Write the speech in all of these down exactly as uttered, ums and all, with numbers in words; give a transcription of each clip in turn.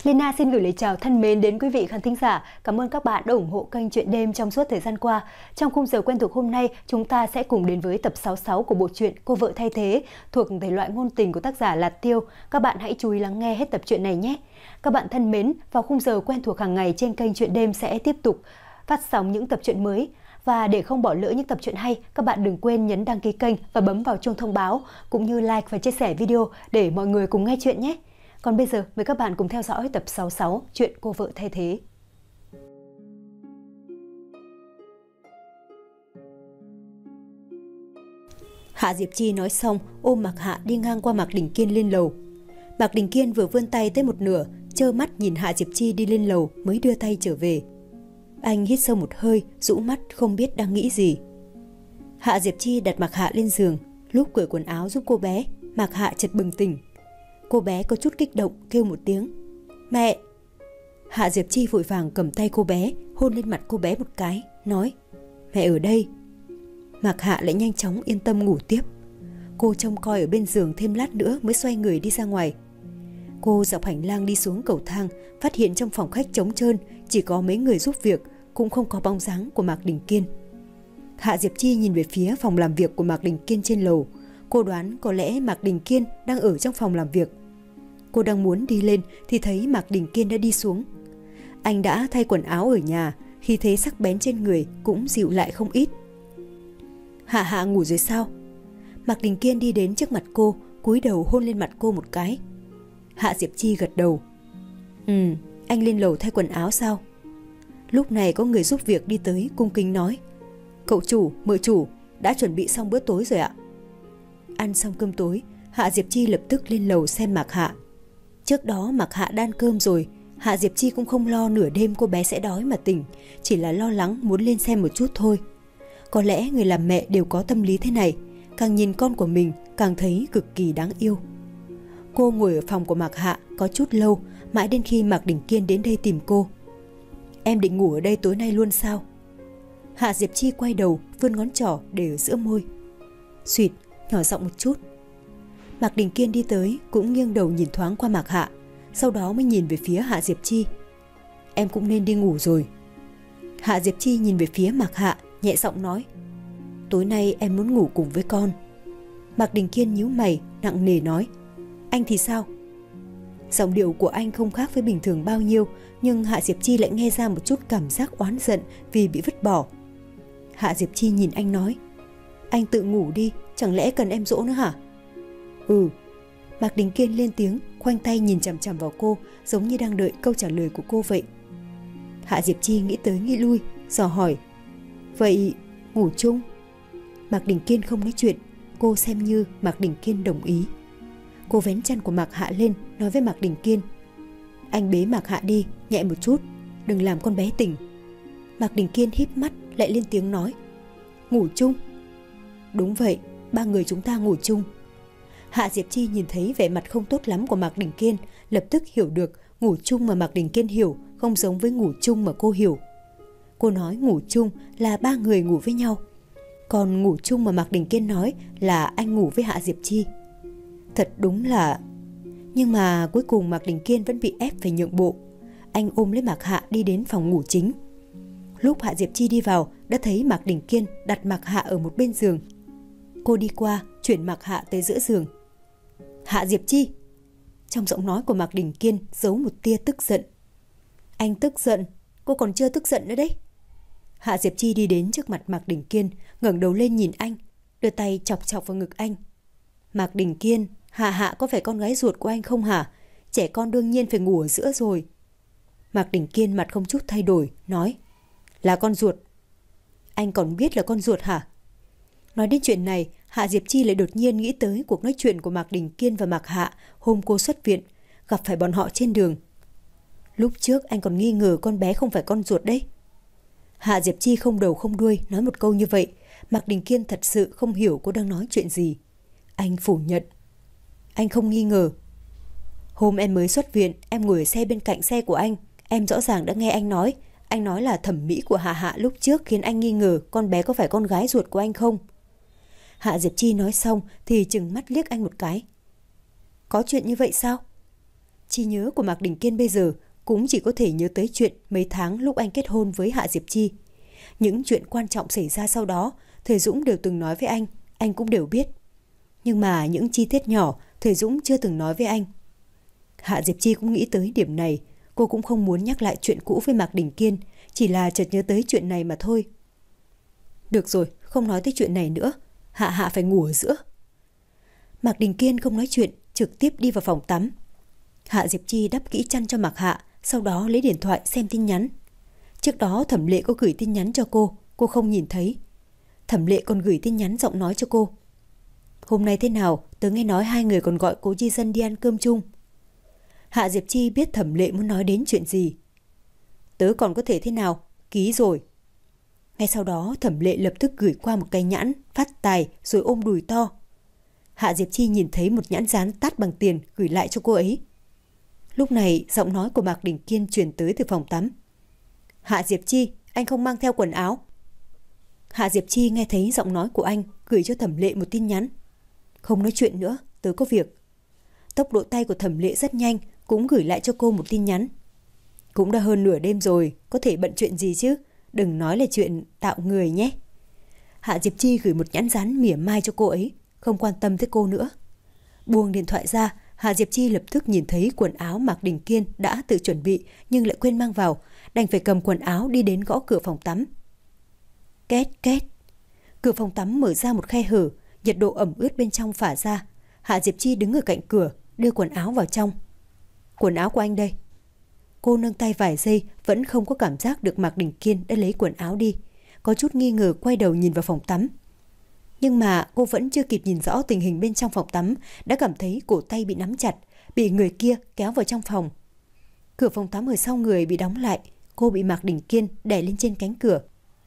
Lina xin gửi lời chào thân mến đến quý vị khán thính giả. Cảm ơn các bạn đã ủng hộ kênh Chuyện Đêm trong suốt thời gian qua. Trong khung giờ quen thuộc hôm nay, chúng ta sẽ cùng đến với tập sáu mươi sáu của bộ truyện Cô Vợ Thay Thế thuộc thể loại ngôn tình của tác giả Lạt Tiêu. Các bạn hãy chú ý lắng nghe hết tập truyện này nhé. Các bạn thân mến, vào khung giờ quen thuộc hàng ngày trên kênh Chuyện Đêm sẽ tiếp tục phát sóng những tập truyện mới. Và để không bỏ lỡ những tập truyện hay, các bạn đừng quên nhấn đăng ký kênh và bấm vào chuông thông báo, cũng như like và chia sẻ video để mọi người cùng nghe chuyện nhé. Còn bây giờ, mời các bạn cùng theo dõi tập sáu mươi sáu Chuyện Cô Vợ Thay Thế. Hạ Diệp Chi nói xong, ôm Mạc Hạ đi ngang qua Mạc Đình Kiên lên lầu. Mạc Đình Kiên vừa vươn tay tới một nửa, trơ mắt nhìn Hạ Diệp Chi đi lên lầu mới đưa tay trở về. Anh hít sâu một hơi, rũ mắt không biết đang nghĩ gì. Hạ Diệp Chi đặt Mạc Hạ lên giường, lúc cởi quần áo giúp cô bé, Mạc Hạ chợt bừng tỉnh. Cô bé có chút kích động kêu một tiếng "Mẹ!". Hạ Diệp Chi vội vàng cầm tay cô bé, hôn lên mặt cô bé một cái, nói "Mẹ ở đây". Mạc Hạ lại nhanh chóng yên tâm ngủ tiếp. Cô trông coi ở bên giường thêm lát nữa mới xoay người đi ra ngoài. Cô dọc hành lang đi xuống cầu thang, phát hiện trong phòng khách trống trơn, chỉ có mấy người giúp việc, cũng không có bóng dáng của Mạc Đình Kiên. Hạ Diệp Chi nhìn về phía phòng làm việc của Mạc Đình Kiên trên lầu. Cô đoán có lẽ Mạc Đình Kiên đang ở trong phòng làm việc. Cô đang muốn đi lên thì thấy Mạc Đình Kiên đã đi xuống. Anh đã thay quần áo ở nhà, khí thế sắc bén trên người cũng dịu lại không ít. "Hạ Hạ ngủ rồi sao?". Mạc Đình Kiên đi đến trước mặt cô, cúi đầu hôn lên mặt cô một cái. Hạ Diệp Chi gật đầu. "Ừ, anh lên lầu thay quần áo sao?". Lúc này có người giúp việc đi tới cung kính nói: "Cậu chủ, mợ chủ, đã chuẩn bị xong bữa tối rồi ạ". Ăn xong cơm tối, Hạ Diệp Chi lập tức lên lầu xem Mạc Hạ. Trước đó Mạc Hạ đan cơm rồi, Hạ Diệp Chi cũng không lo nửa đêm cô bé sẽ đói mà tỉnh, chỉ là lo lắng muốn lên xem một chút thôi. Có lẽ người làm mẹ đều có tâm lý thế này, càng nhìn con của mình càng thấy cực kỳ đáng yêu. Cô ngồi ở phòng của Mạc Hạ có chút lâu, mãi đến khi Mạc Đình Kiên đến đây tìm cô. "Em định ngủ ở đây tối nay luôn sao?". Hạ Diệp Chi quay đầu, vươn ngón trỏ để ở giữa môi. Xuyệt, nhỏ giọng một chút. Mạc Đình Kiên đi tới, cũng nghiêng đầu nhìn thoáng qua Mạc Hạ, sau đó mới nhìn về phía Hạ Diệp Chi. "Em cũng nên đi ngủ rồi". Hạ Diệp Chi nhìn về phía Mạc Hạ, nhẹ giọng nói: "Tối nay em muốn ngủ cùng với con". Mạc Đình Kiên nhíu mày, nặng nề nói: "Anh thì sao?". Giọng điệu của anh không khác với bình thường bao nhiêu, nhưng Hạ Diệp Chi lại nghe ra một chút cảm giác oán giận vì bị vứt bỏ. Hạ Diệp Chi nhìn anh nói: "Anh tự ngủ đi, chẳng lẽ cần em dỗ nữa hả?". "Ừ". Mạc Đình Kiên lên tiếng, khoanh tay nhìn chằm chằm vào cô, giống như đang đợi câu trả lời của cô vậy. Hạ Diệp Chi nghĩ tới nghĩ lui, dò hỏi: "Vậy ngủ chung?". Mạc Đình Kiên không nói chuyện, cô xem như Mạc Đình Kiên đồng ý. Cô vén chăn của Mạc Hạ lên, nói với Mạc Đình Kiên: "Anh bế Mạc Hạ đi, nhẹ một chút, đừng làm con bé tỉnh". Mạc Đình Kiên híp mắt lại lên tiếng nói: "Ngủ chung?". "Đúng vậy, ba người chúng ta ngủ chung". Hạ Diệp Chi nhìn thấy vẻ mặt không tốt lắm của Mạc Đình Kiên, lập tức hiểu được ngủ chung mà Mạc Đình Kiên hiểu không giống với ngủ chung mà cô hiểu. Cô nói ngủ chung là ba người ngủ với nhau, còn ngủ chung mà Mạc Đình Kiên nói là anh ngủ với Hạ Diệp Chi. Thật đúng là... Nhưng mà cuối cùng Mạc Đình Kiên vẫn bị ép phải nhượng bộ. Anh ôm lấy Mạc Hạ đi đến phòng ngủ chính. Lúc Hạ Diệp Chi đi vào, đã thấy Mạc Đình Kiên đặt Mạc Hạ ở một bên giường. Cô đi qua, chuyển Mạc Hạ tới giữa giường. "Hạ Diệp Chi!". Trong giọng nói của Mạc Đình Kiên giấu một tia tức giận. "Anh tức giận? Cô còn chưa tức giận nữa đấy". Hạ Diệp Chi đi đến trước mặt Mạc Đình Kiên, ngẩng đầu lên nhìn anh, đưa tay chọc chọc vào ngực anh. "Mạc Đình Kiên, Hạ Hạ có phải con gái ruột của anh không hả? Trẻ con đương nhiên phải ngủ ở giữa rồi". Mạc Đình Kiên mặt không chút thay đổi, nói: "Là con ruột". "Anh còn biết là con ruột hả?". Nói đến chuyện này, Hạ Diệp Chi lại đột nhiên nghĩ tới cuộc nói chuyện của Mạc Đình Kiên và Mạc Hạ hôm cô xuất viện, gặp phải bọn họ trên đường. Lúc trước anh còn nghi ngờ con bé không phải con ruột đấy. Hạ Diệp Chi không đầu không đuôi nói một câu như vậy, Mạc Đình Kiên thật sự không hiểu cô đang nói chuyện gì. Anh phủ nhận: "Anh không nghi ngờ. Hôm em mới xuất viện, em ngồi ở xe bên cạnh xe của anh, em rõ ràng đã nghe anh nói. Anh nói là thẩm mỹ của Hạ Hạ lúc trước khiến anh nghi ngờ con bé có phải con gái ruột của anh không?". Hạ Diệp Chi nói xong thì trừng mắt liếc anh một cái. "Có chuyện như vậy sao?". Trí nhớ của Mạc Đình Kiên bây giờ cũng chỉ có thể nhớ tới chuyện mấy tháng lúc anh kết hôn với Hạ Diệp Chi. Những chuyện quan trọng xảy ra sau đó, Thời Dũng đều từng nói với anh, anh cũng đều biết. Nhưng mà những chi tiết nhỏ, Thời Dũng chưa từng nói với anh. Hạ Diệp Chi cũng nghĩ tới điểm này, cô cũng không muốn nhắc lại chuyện cũ với Mạc Đình Kiên, chỉ là chợt nhớ tới chuyện này mà thôi. Được rồi, không nói tới chuyện này nữa, Hạ Hạ phải ngủ ở giữa. Mạc Đình Kiên không nói chuyện, trực tiếp đi vào phòng tắm. Hạ Diệp Chi đắp kỹ chăn cho Mạc Hạ, sau đó lấy điện thoại xem tin nhắn. Trước đó Thẩm Lệ có gửi tin nhắn cho cô, cô không nhìn thấy. Thẩm Lệ còn gửi tin nhắn giọng nói cho cô. Hôm nay thế nào, tớ nghe nói hai người còn gọi Cố Di Dân đi ăn cơm chung. Hạ Diệp Chi biết Thẩm Lệ muốn nói đến chuyện gì. Tớ còn có thể thế nào, ký rồi. Ngay sau đó Thẩm Lệ lập tức gửi qua một cái nhãn phát tài rồi ôm đùi to. Hạ Diệp Chi nhìn thấy một nhãn dán tát bằng tiền gửi lại cho cô ấy. Lúc này giọng nói của Mạc Đình Kiên truyền tới từ phòng tắm. Hạ Diệp Chi, anh không mang theo quần áo. Hạ Diệp Chi nghe thấy giọng nói của anh, gửi cho Thẩm Lệ một tin nhắn. Không nói chuyện nữa, tớ có việc. Tốc độ tay của Thẩm Lệ rất nhanh, cũng gửi lại cho cô một tin nhắn. Cũng đã hơn nửa đêm rồi, có thể bận chuyện gì chứ, đừng nói là chuyện tạo người nhé. Hạ Diệp Chi gửi một nhãn dán mỉa mai cho cô ấy, không quan tâm tới cô nữa. Buông điện thoại ra, Hạ Diệp Chi lập tức nhìn thấy quần áo Mạc Đình Kiên đã tự chuẩn bị nhưng lại quên mang vào, đành phải cầm quần áo đi đến gõ cửa phòng tắm. Két két. Cửa phòng tắm mở ra một khe hở, nhiệt độ ẩm ướt bên trong phả ra. Hạ Diệp Chi đứng ở cạnh cửa, đưa quần áo vào trong. Quần áo của anh đây. Cô nâng tay vài giây, vẫn không có cảm giác được Mạc Đình Kiên đã lấy quần áo đi. Có chút nghi ngờ quay đầu nhìn vào phòng tắm. Nhưng mà cô vẫn chưa kịp nhìn rõ tình hình bên trong phòng tắm, đã cảm thấy cổ tay bị nắm chặt, bị người kia kéo vào trong phòng. Cửa phòng tắm ở sau người bị đóng lại, cô bị Mạc Đình Kiên đè lên trên cánh cửa.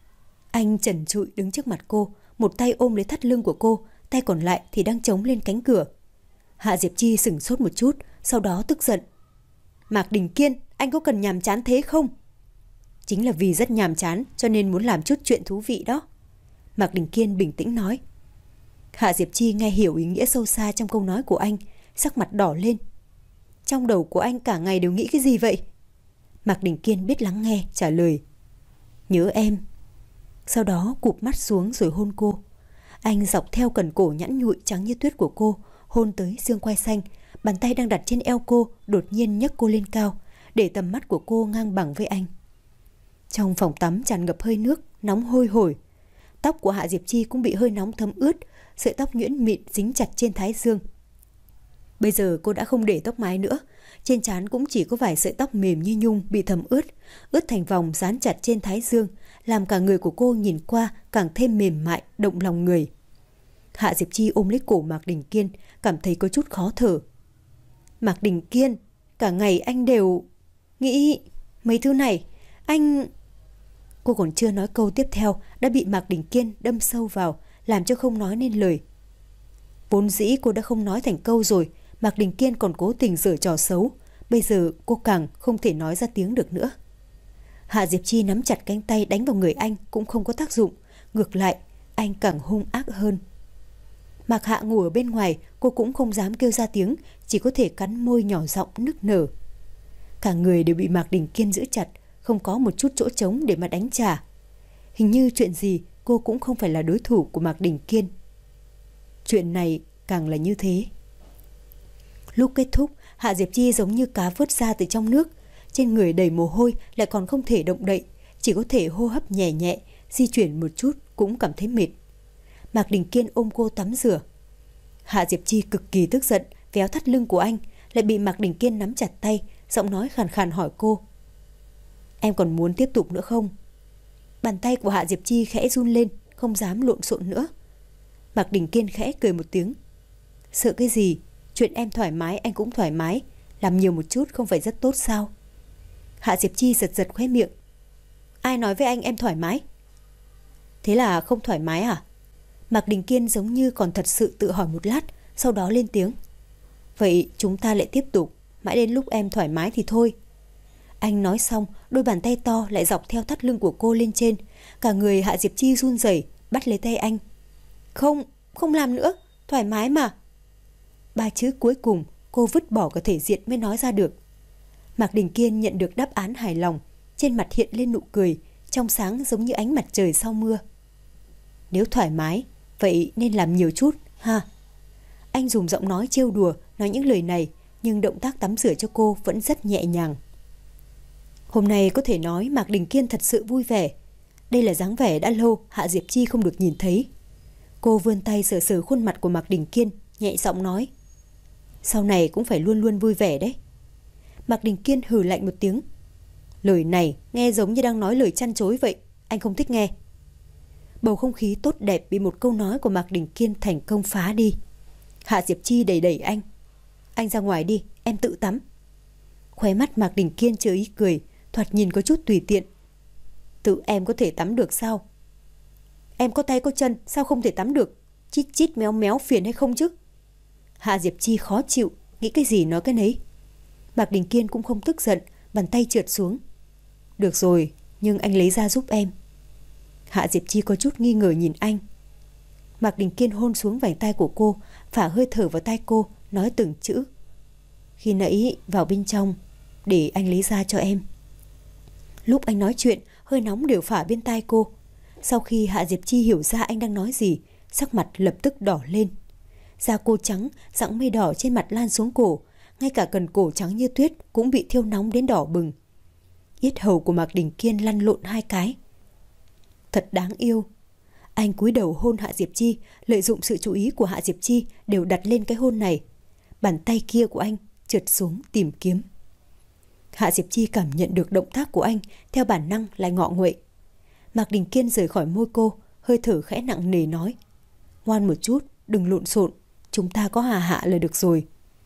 Anh trần trụi đứng trước mặt cô, một tay ôm lấy thắt lưng của cô, tay còn lại thì đang chống lên cánh cửa. Hạ Diệp Chi sửng sốt một chút, sau đó tức giận. Mạc Đình Kiên, anh có cần nhàm chán thế không? Chính là vì rất nhàm chán cho nên muốn làm chút chuyện thú vị đó. Mạc Đình Kiên bình tĩnh nói. Hạ Diệp Chi nghe hiểu ý nghĩa sâu xa trong câu nói của anh, sắc mặt đỏ lên. Trong đầu của anh cả ngày đều nghĩ cái gì vậy? Mạc Đình Kiên biết lắng nghe, trả lời. Nhớ em. Sau đó cụp mắt xuống rồi hôn cô. Anh dọc theo cần cổ nhẵn nhụi trắng như tuyết của cô, hôn tới xương quai xanh. Bàn tay đang đặt trên eo cô đột nhiên nhấc cô lên cao, để tầm mắt của cô ngang bằng với anh. Trong phòng tắm tràn ngập hơi nước, nóng hôi hổi. Tóc của Hạ Diệp Chi cũng bị hơi nóng thấm ướt, sợi tóc nhuyễn mịn dính chặt trên thái dương. Bây giờ cô đã không để tóc mái nữa, trên trán cũng chỉ có vài sợi tóc mềm như nhung bị thấm ướt, ướt thành vòng dán chặt trên thái dương, làm cả người của cô nhìn qua càng thêm mềm mại, động lòng người. Hạ Diệp Chi ôm lấy cổ Mạc Đình Kiên, cảm thấy có chút khó thở. Mạc Đình Kiên, cả ngày anh đều nghĩ mấy thứ này, anh... Cô còn chưa nói câu tiếp theo đã bị Mạc Đình Kiên đâm sâu vào, làm cho không nói nên lời. Vốn dĩ cô đã không nói thành câu rồi, Mạc Đình Kiên còn cố tình giở trò xấu, bây giờ cô càng không thể nói ra tiếng được nữa. Hạ Diệp Chi nắm chặt cánh tay đánh vào người anh cũng không có tác dụng, ngược lại anh càng hung ác hơn. Mạc Hạ ngủ ở bên ngoài, cô cũng không dám kêu ra tiếng, chỉ có thể cắn môi nhỏ giọng nức nở. Cả người đều bị Mạc Đình Kiên giữ chặt, không có một chút chỗ trống để mà đánh trả. Hình như chuyện gì cô cũng không phải là đối thủ của Mạc Đình Kiên. Chuyện này càng là như thế. Lúc kết thúc, Hạ Diệp Chi giống như cá vớt ra từ trong nước, trên người đầy mồ hôi lại còn không thể động đậy, chỉ có thể hô hấp nhẹ nhẹ, di chuyển một chút cũng cảm thấy mệt. Mạc Đình Kiên ôm cô tắm rửa. Hạ Diệp Chi cực kỳ tức giận, véo thắt lưng của anh, lại bị Mạc Đình Kiên nắm chặt tay, giọng nói khàn khàn hỏi cô. Em còn muốn tiếp tục nữa không? Bàn tay của Hạ Diệp Chi khẽ run lên, không dám lộn xộn nữa. Mạc Đình Kiên khẽ cười một tiếng. Sợ cái gì? Chuyện em thoải mái anh cũng thoải mái, làm nhiều một chút không phải rất tốt sao? Hạ Diệp Chi giật giật khóe miệng. Ai nói với anh em thoải mái? Thế là không thoải mái à? Mạc Đình Kiên giống như còn thật sự tự hỏi một lát, sau đó lên tiếng. Vậy chúng ta lại tiếp tục, mãi đến lúc em thoải mái thì thôi. Anh nói xong, đôi bàn tay to lại dọc theo thắt lưng của cô lên trên. Cả người Hạ Diệp Chi run rẩy, bắt lấy tay anh. Không, không làm nữa, thoải mái mà. Ba chữ cuối cùng cô vứt bỏ cả thể diện mới nói ra được. Mạc Đình Kiên nhận được đáp án hài lòng, trên mặt hiện lên nụ cười, trong sáng giống như ánh mặt trời sau mưa. Nếu thoải mái, vậy nên làm nhiều chút, ha. Anh dùng giọng nói trêu đùa nói những lời này, nhưng động tác tắm rửa cho cô vẫn rất nhẹ nhàng. Hôm nay có thể nói Mạc Đình Kiên thật sự vui vẻ. Đây là dáng vẻ đã lâu Hạ Diệp Chi không được nhìn thấy. Cô vươn tay sờ sờ khuôn mặt của Mạc Đình Kiên, nhẹ giọng nói: Sau này cũng phải luôn luôn vui vẻ đấy. Mạc Đình Kiên hừ lạnh một tiếng. Lời này nghe giống như đang nói lời chăn chối vậy, anh không thích nghe. Bầu không khí tốt đẹp bị một câu nói của Mạc Đình Kiên thành công phá đi. Hạ Diệp Chi đẩy đẩy anh. Anh ra ngoài đi, em tự tắm. Khóe mắt Mạc Đình Kiên chứa ý cười, thoạt nhìn có chút tùy tiện. Tự em có thể tắm được sao? Em có tay có chân, sao không thể tắm được? Chít chít méo méo phiền hay không chứ? Hạ Diệp Chi khó chịu, nghĩ cái gì nói cái nấy. Mạc Đình Kiên cũng không tức giận, bàn tay trượt xuống. Được rồi, nhưng anh lấy ra giúp em. Hạ Diệp Chi có chút nghi ngờ nhìn anh. Mạc Đình Kiên hôn xuống vành tai của cô, phả hơi thở vào tai cô, nói từng chữ. Khi nãy vào bên trong, để anh lấy ra cho em. Lúc anh nói chuyện, hơi nóng đều phả bên tai cô. Sau khi Hạ Diệp Chi hiểu ra anh đang nói gì, sắc mặt lập tức đỏ lên. Da cô trắng, dặng mây đỏ trên mặt lan xuống cổ, ngay cả cần cổ trắng như tuyết cũng bị thiêu nóng đến đỏ bừng. Yết hầu của Mạc Đình Kiên lăn lộn hai cái. Thật đáng yêu. Anh cúi đầu hôn Hạ Diệp Chi, lợi dụng sự chú ý của Hạ Diệp Chi đều đặt lên cái hôn này. Bàn tay kia của anh trượt xuống tìm kiếm. Hạ Diệp Chi cảm nhận được động tác của anh, theo bản năng lại ngọ nguậy. Mạc Đình Kiên rời khỏi môi cô, hơi thở khẽ nặng nề nói: Ngoan một chút, đừng lộn xộn, chúng ta có Hà Hạ là được rồi.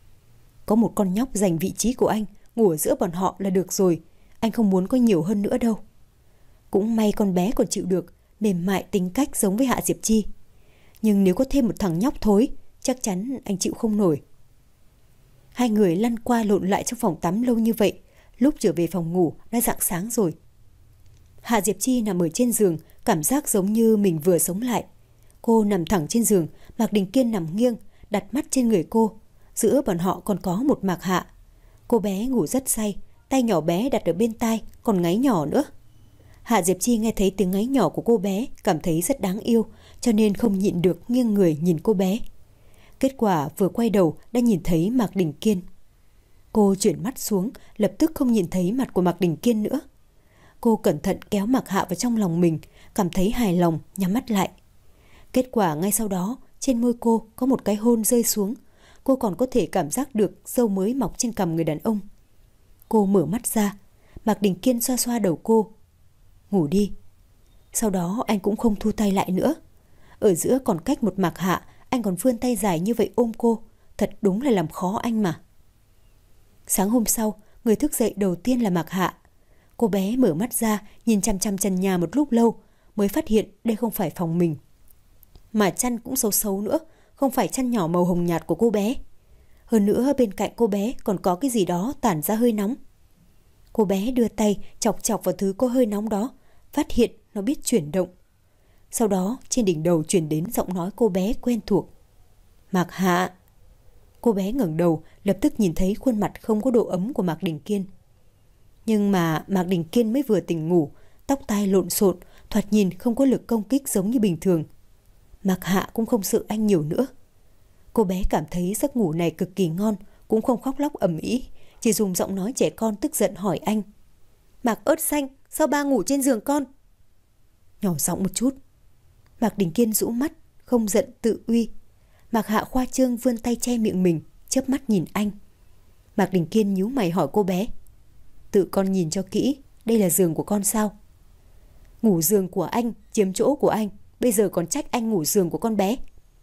Có một con nhóc giành vị trí của anh, ngủ ở giữa bọn họ là được rồi, anh không muốn có nhiều hơn nữa đâu. Cũng may con bé còn chịu được, mềm mại tính cách giống với Hạ Diệp Chi. Nhưng nếu có thêm một thằng nhóc thối, chắc chắn anh chịu không nổi. Hai người lăn qua lộn lại trong phòng tắm lâu như vậy, lúc trở về phòng ngủ đã rạng sáng rồi. Hạ Diệp Chi nằm ở trên giường, cảm giác giống như mình vừa sống lại. Cô nằm thẳng trên giường, Mạc Đình Kiên nằm nghiêng, đặt mắt trên người cô. Giữa bọn họ còn có một Mạc Hạ. Cô bé ngủ rất say, tay nhỏ bé đặt ở bên tai, còn ngáy nhỏ nữa. Hạ Diệp Chi nghe thấy tiếng ngáy nhỏ của cô bé, cảm thấy rất đáng yêu, cho nên không nhịn được nghiêng người nhìn cô bé. Kết quả vừa quay đầu đã nhìn thấy Mạc Đình Kiên. Cô chuyển mắt xuống, lập tức không nhìn thấy mặt của Mạc Đình Kiên nữa. Cô cẩn thận kéo Mạc Hạ vào trong lòng mình, cảm thấy hài lòng, nhắm mắt lại. Kết quả ngay sau đó, trên môi cô có một cái hôn rơi xuống. Cô còn có thể cảm giác được râu mới mọc trên cằm người đàn ông. Cô mở mắt ra, Mạc Đình Kiên xoa xoa đầu cô. Ngủ đi. Sau đó anh cũng không thu tay lại nữa. Ở giữa còn cách một Mạc Hạ, anh còn vươn tay dài như vậy ôm cô. Thật đúng là làm khó anh mà. Sáng hôm sau, người thức dậy đầu tiên là Mạc Hạ. Cô bé mở mắt ra, nhìn chằm chằm trần nhà một lúc lâu, mới phát hiện đây không phải phòng mình. Mà chăn cũng xấu xấu nữa, không phải chăn nhỏ màu hồng nhạt của cô bé. Hơn nữa bên cạnh cô bé còn có cái gì đó tản ra hơi nóng. Cô bé đưa tay chọc chọc vào thứ có hơi nóng đó, phát hiện nó biết chuyển động. Sau đó trên đỉnh đầu truyền đến giọng nói cô bé quen thuộc. Mạc Hạ. Cô bé ngẩng đầu, lập tức nhìn thấy khuôn mặt không có độ ấm của Mạc Đình Kiên. Nhưng mà Mạc Đình Kiên mới vừa tỉnh ngủ, tóc tai lộn xộn, thoạt nhìn không có lực công kích giống như bình thường. Mạc Hạ cũng không sợ anh nhiều nữa. Cô bé cảm thấy giấc ngủ này cực kỳ ngon, cũng không khóc lóc ầm ĩ, chỉ dùng giọng nói trẻ con tức giận hỏi anh. Mạc ớt xanh, sao ba ngủ trên giường con? Nhỏ giọng một chút. Mạc Đình Kiên rũ mắt, không giận tự uy. Mạc Hạ khoa trương vươn tay che miệng mình, chớp mắt nhìn anh. Mạc Đình Kiên nhíu mày hỏi cô bé. Tự con nhìn cho kỹ, đây là giường của con sao? Ngủ giường của anh, chiếm chỗ của anh, bây giờ còn trách anh ngủ giường của con bé.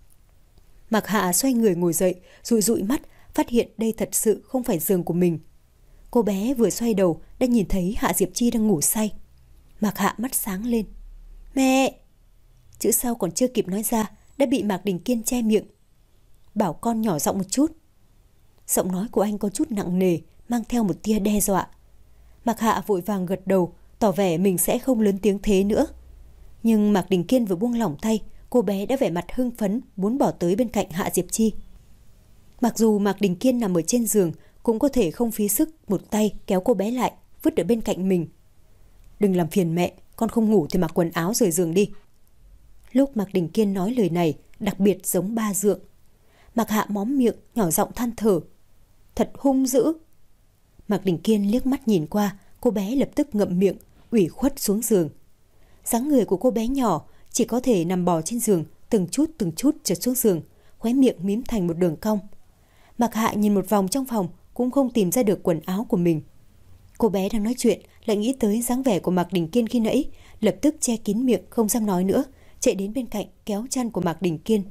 Mạc Hạ xoay người ngồi dậy, dụi dụi mắt, phát hiện đây thật sự không phải giường của mình. Cô bé vừa xoay đầu đã nhìn thấy Hạ Diệp Chi đang ngủ say. Mạc Hạ mắt sáng lên. Mẹ! Chữ sau còn chưa kịp nói ra đã bị Mạc Đình Kiên che miệng. Bảo con nhỏ giọng một chút. Giọng nói của anh có chút nặng nề, mang theo một tia đe dọa. Mạc Hạ vội vàng gật đầu, tỏ vẻ mình sẽ không lớn tiếng thế nữa. Nhưng Mạc Đình Kiên vừa buông lỏng tay, cô bé đã vẻ mặt hưng phấn, muốn bỏ tới bên cạnh Hạ Diệp Chi. Mặc dù Mạc Đình Kiên nằm ở trên giường, cũng có thể không phí sức một tay kéo cô bé lại, vứt ở bên cạnh mình. Đừng làm phiền mẹ, con không ngủ thì mặc quần áo rời giường đi. Lúc Mạc Đình Kiên nói lời này, đặc biệt giống ba dượng. Mạc Hạ móm miệng, nhỏ giọng than thở. Thật hung dữ. Mạc Đình Kiên liếc mắt nhìn qua, cô bé lập tức ngậm miệng, ủy khuất xuống giường. Dáng người của cô bé nhỏ, chỉ có thể nằm bò trên giường, từng chút từng chút trượt xuống giường, khóe miệng mím thành một đường cong. Mạc Hạ nhìn một vòng trong phòng, cũng không tìm ra được quần áo của mình. Cô bé đang nói chuyện, lại nghĩ tới dáng vẻ của Mạc Đình Kiên khi nãy, lập tức che kín miệng không dám nói nữa, chạy đến bên cạnh kéo chăn của Mạc Đình Kiên.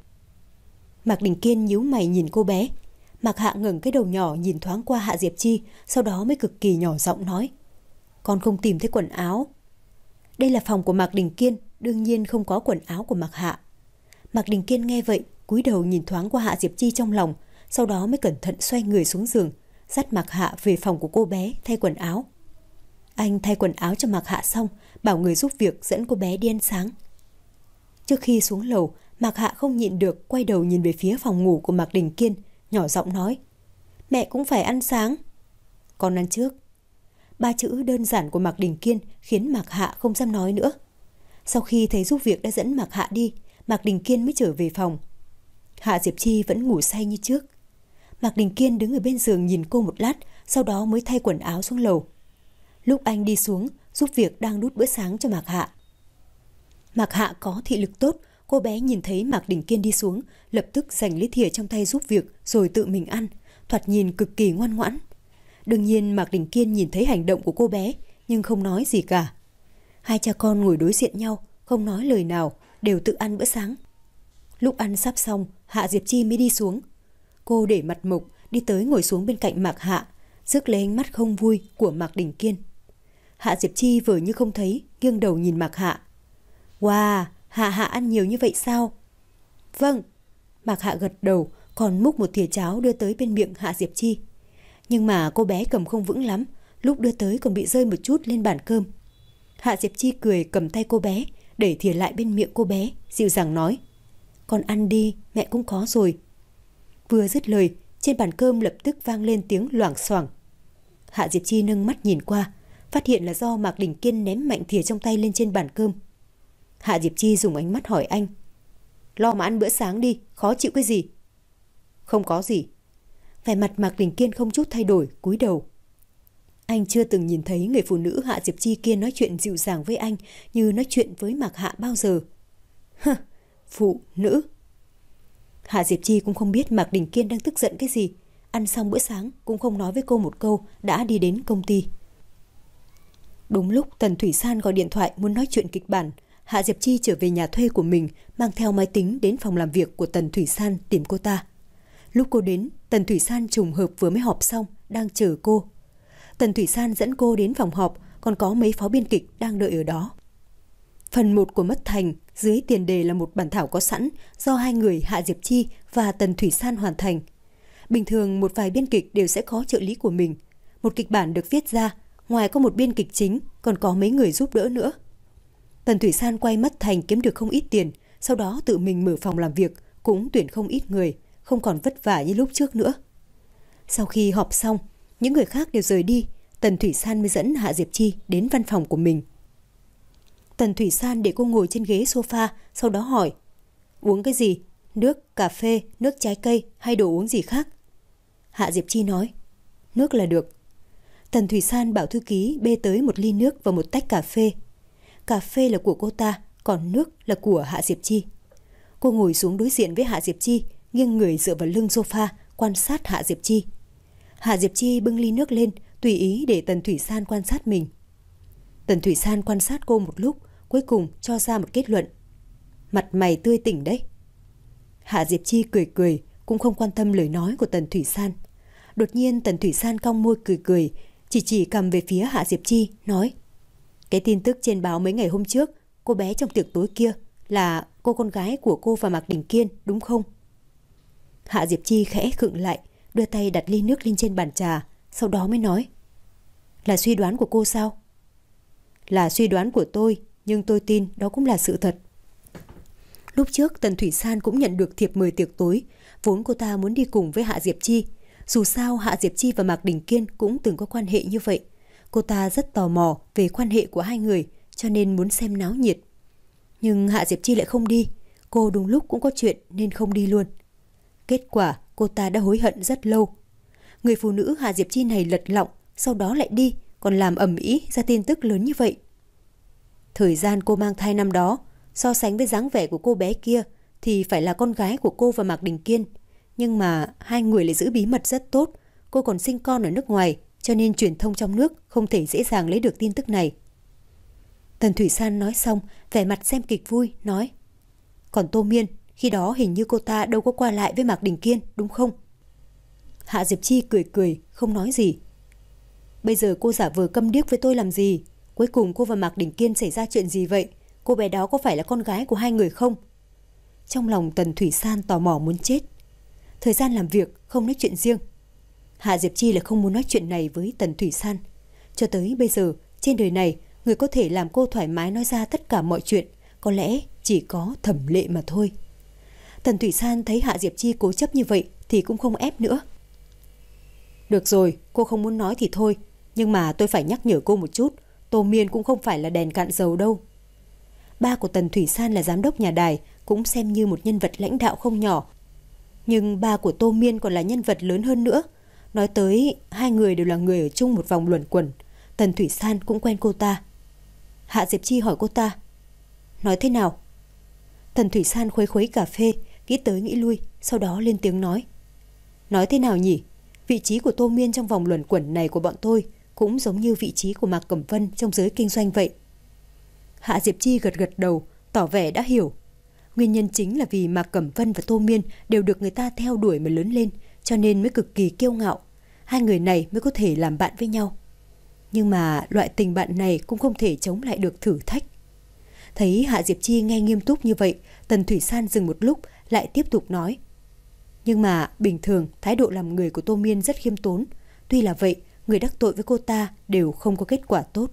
Mạc Đình Kiên nhíu mày nhìn cô bé. Mạc Hạ ngẩng cái đầu nhỏ nhìn thoáng qua Hạ Diệp Chi, sau đó mới cực kỳ nhỏ giọng nói. Con không tìm thấy quần áo. Đây là phòng của Mạc Đình Kiên, đương nhiên không có quần áo của Mạc Hạ. Mạc Đình Kiên nghe vậy, cúi đầu nhìn thoáng qua Hạ Diệp Chi trong lòng, sau đó mới cẩn thận xoay người xuống giường, dắt Mạc Hạ về phòng của cô bé thay quần áo. Anh thay quần áo cho Mạc Hạ xong, bảo người giúp việc dẫn cô bé đi ăn sáng. Trước khi xuống lầu, Mạc Hạ không nhịn được quay đầu nhìn về phía phòng ngủ của Mạc Đình Kiên, nhỏ giọng nói. Mẹ cũng phải ăn sáng. Con ăn trước. Ba chữ đơn giản của Mạc Đình Kiên khiến Mạc Hạ không dám nói nữa. Sau khi thấy giúp việc đã dẫn Mạc Hạ đi, Mạc Đình Kiên mới trở về phòng. Hạ Diệp Chi vẫn ngủ say như trước. Mạc Đình Kiên đứng ở bên giường nhìn cô một lát, sau đó mới thay quần áo xuống lầu. Lúc anh đi xuống, giúp việc đang đút bữa sáng cho Mạc Hạ. Mạc Hạ có thị lực tốt, cô bé nhìn thấy Mạc Đình Kiên đi xuống, lập tức giành lấy thìa trong tay giúp việc rồi tự mình ăn, thoạt nhìn cực kỳ ngoan ngoãn. Đương nhiên Mạc Đình Kiên nhìn thấy hành động của cô bé, nhưng không nói gì cả. Hai cha con ngồi đối diện nhau, không nói lời nào, đều tự ăn bữa sáng. Lúc ăn sắp xong, Hạ Diệp Chi mới đi xuống. Cô để mặt mộc, đi tới ngồi xuống bên cạnh Mạc Hạ, rước lấy ánh mắt không vui của Mạc Đình Kiên. Hạ Diệp Chi vừa như không thấy, nghiêng đầu nhìn Mạc Hạ. Wow, Hạ Hạ ăn nhiều như vậy sao? Vâng. Mạc Hạ gật đầu, còn múc một thìa cháo đưa tới bên miệng Hạ Diệp Chi. Nhưng mà cô bé cầm không vững lắm, lúc đưa tới còn bị rơi một chút lên bàn cơm. Hạ Diệp Chi cười cầm tay cô bé, đẩy thìa lại bên miệng cô bé, dịu dàng nói. Con ăn đi, mẹ cũng có rồi. Vừa dứt lời, trên bàn cơm lập tức vang lên tiếng loảng xoảng. Hạ Diệp Chi nâng mắt nhìn qua, phát hiện là do Mạc Đình Kiên ném mạnh thìa trong tay lên trên bàn cơm. Hạ Diệp Chi dùng ánh mắt hỏi anh. Lo mà ăn bữa sáng đi, khó chịu cái gì? Không có gì. Vẻ mặt Mạc Đình Kiên không chút thay đổi, cúi đầu. Anh chưa từng nhìn thấy người phụ nữ Hạ Diệp Chi kia nói chuyện dịu dàng với anh như nói chuyện với Mạc Hạ bao giờ. Hơ, phụ nữ. Hạ Diệp Chi cũng không biết Mạc Đình Kiên đang tức giận cái gì. Ăn xong bữa sáng cũng không nói với cô một câu, đã đi đến công ty. Đúng lúc Tần Thủy San gọi điện thoại muốn nói chuyện kịch bản, Hạ Diệp Chi trở về nhà thuê của mình, mang theo máy tính đến phòng làm việc của Tần Thủy San tìm cô ta. Lúc cô đến, Tần Thủy San trùng hợp vừa mới họp xong, đang chờ cô. Tần Thủy San dẫn cô đến phòng họp, còn có mấy phó biên kịch đang đợi ở đó. Phần một của Mất Thành, dưới tiền đề là một bản thảo có sẵn do hai người Hạ Diệp Chi và Tần Thủy San hoàn thành. Bình thường một vài biên kịch đều sẽ có trợ lý của mình. Một kịch bản được viết ra, ngoài có một biên kịch chính, còn có mấy người giúp đỡ nữa. Tần Thủy San quay Mất Thành kiếm được không ít tiền, sau đó tự mình mở phòng làm việc, cũng tuyển không ít người, không còn vất vả như lúc trước nữa. Sau khi họp xong, những người khác đều rời đi, Tần Thủy San mới dẫn Hạ Diệp Chi đến văn phòng của mình. Tần Thủy San để cô ngồi trên ghế sofa, sau đó hỏi. Uống cái gì? Nước, cà phê, nước trái cây hay đồ uống gì khác? Hạ Diệp Chi nói. Nước là được. Tần Thủy San bảo thư ký bê tới một ly nước và một tách cà phê. Cà phê là của cô ta, còn nước là của Hạ Diệp Chi. Cô ngồi xuống đối diện với Hạ Diệp Chi, nghiêng người dựa vào lưng sofa, quan sát Hạ Diệp Chi. Hạ Diệp Chi bưng ly nước lên, tùy ý để Tần Thủy San quan sát mình. Tần Thủy San quan sát cô một lúc, cuối cùng cho ra một kết luận. Mặt mày tươi tỉnh đấy. Hạ Diệp Chi cười cười, cũng không quan tâm lời nói của Tần Thủy San. Đột nhiên Tần Thủy San cong môi cười cười, chỉ chỉ cầm về phía Hạ Diệp Chi, nói. Cái tin tức trên báo mấy ngày hôm trước, cô bé trong tiệc tối kia là cô con gái của cô và Mạc Đình Kiên, đúng không? Hạ Diệp Chi khẽ khựng lại, đưa tay đặt ly nước lên trên bàn trà, sau đó mới nói. Là suy đoán của cô sao? Là suy đoán của tôi, nhưng tôi tin đó cũng là sự thật. Lúc trước Tần Thủy San cũng nhận được thiệp mời tiệc tối, vốn cô ta muốn đi cùng với Hạ Diệp Chi. Dù sao Hạ Diệp Chi và Mạc Đình Kiên cũng từng có quan hệ như vậy. Cô ta rất tò mò về quan hệ của hai người, cho nên muốn xem náo nhiệt. Nhưng Hạ Diệp Chi lại không đi. Cô đúng lúc cũng có chuyện nên không đi luôn. Kết quả cô ta đã hối hận rất lâu. Người phụ nữ Hạ Diệp Chi này lật lọng, sau đó lại đi, còn làm ầm ĩ ra tin tức lớn như vậy. Thời gian cô mang thai năm đó, so sánh với dáng vẻ của cô bé kia thì phải là con gái của cô và Mạc Đình Kiên. Nhưng mà hai người lại giữ bí mật rất tốt. Cô còn sinh con ở nước ngoài, cho nên truyền thông trong nước không thể dễ dàng lấy được tin tức này. Tần Thủy San nói xong, vẻ mặt xem kịch vui, nói: Còn Tô Miên, khi đó hình như cô ta đâu có qua lại với Mạc Đình Kiên, đúng không? Hạ Diệp Chi cười cười, không nói gì. Bây giờ cô giả vờ câm điếc với tôi làm gì? Cuối cùng cô và Mạc Đình Kiên xảy ra chuyện gì vậy? Cô bé đó có phải là con gái của hai người không? Trong lòng Tần Thủy San tò mò muốn chết. Thời gian làm việc, không nói chuyện riêng. Hạ Diệp Chi là không muốn nói chuyện này với Tần Thủy San. Cho tới bây giờ, trên đời này, người có thể làm cô thoải mái nói ra tất cả mọi chuyện, có lẽ chỉ có Thẩm Lệ mà thôi. Tần Thủy San thấy Hạ Diệp Chi cố chấp như vậy thì cũng không ép nữa. Được rồi, cô không muốn nói thì thôi, nhưng mà tôi phải nhắc nhở cô một chút, Tô Miên cũng không phải là đèn cạn dầu đâu. Ba của Tần Thủy San là giám đốc nhà đài, cũng xem như một nhân vật lãnh đạo không nhỏ. Nhưng ba của Tô Miên còn là nhân vật lớn hơn nữa. Nói tới, hai người đều là người ở chung một vòng luẩn quẩn. Tần Thủy San cũng quen cô ta. Hạ Diệp Chi hỏi cô ta: Nói thế nào? Tần Thủy San khuấy khuấy cà phê, nghĩ tới nghĩ lui, sau đó lên tiếng nói: Nói thế nào nhỉ? Vị trí của Tô Miên trong vòng luẩn quẩn này của bọn tôi cũng giống như vị trí của Mạc Cẩm Vân trong giới kinh doanh vậy. Hạ Diệp Chi gật gật đầu, tỏ vẻ đã hiểu. Nguyên nhân chính là vì Mạc Cẩm Vân và Tô Miên đều được người ta theo đuổi mà lớn lên, cho nên mới cực kỳ kiêu ngạo. Hai người này mới có thể làm bạn với nhau. Nhưng mà loại tình bạn này cũng không thể chống lại được thử thách. Thấy Hạ Diệp Chi nghe nghiêm túc như vậy, Tần Thủy San dừng một lúc, lại tiếp tục nói: Nhưng mà bình thường thái độ làm người của Tô Miên rất khiêm tốn. Tuy là vậy, người đắc tội với cô ta đều không có kết quả tốt.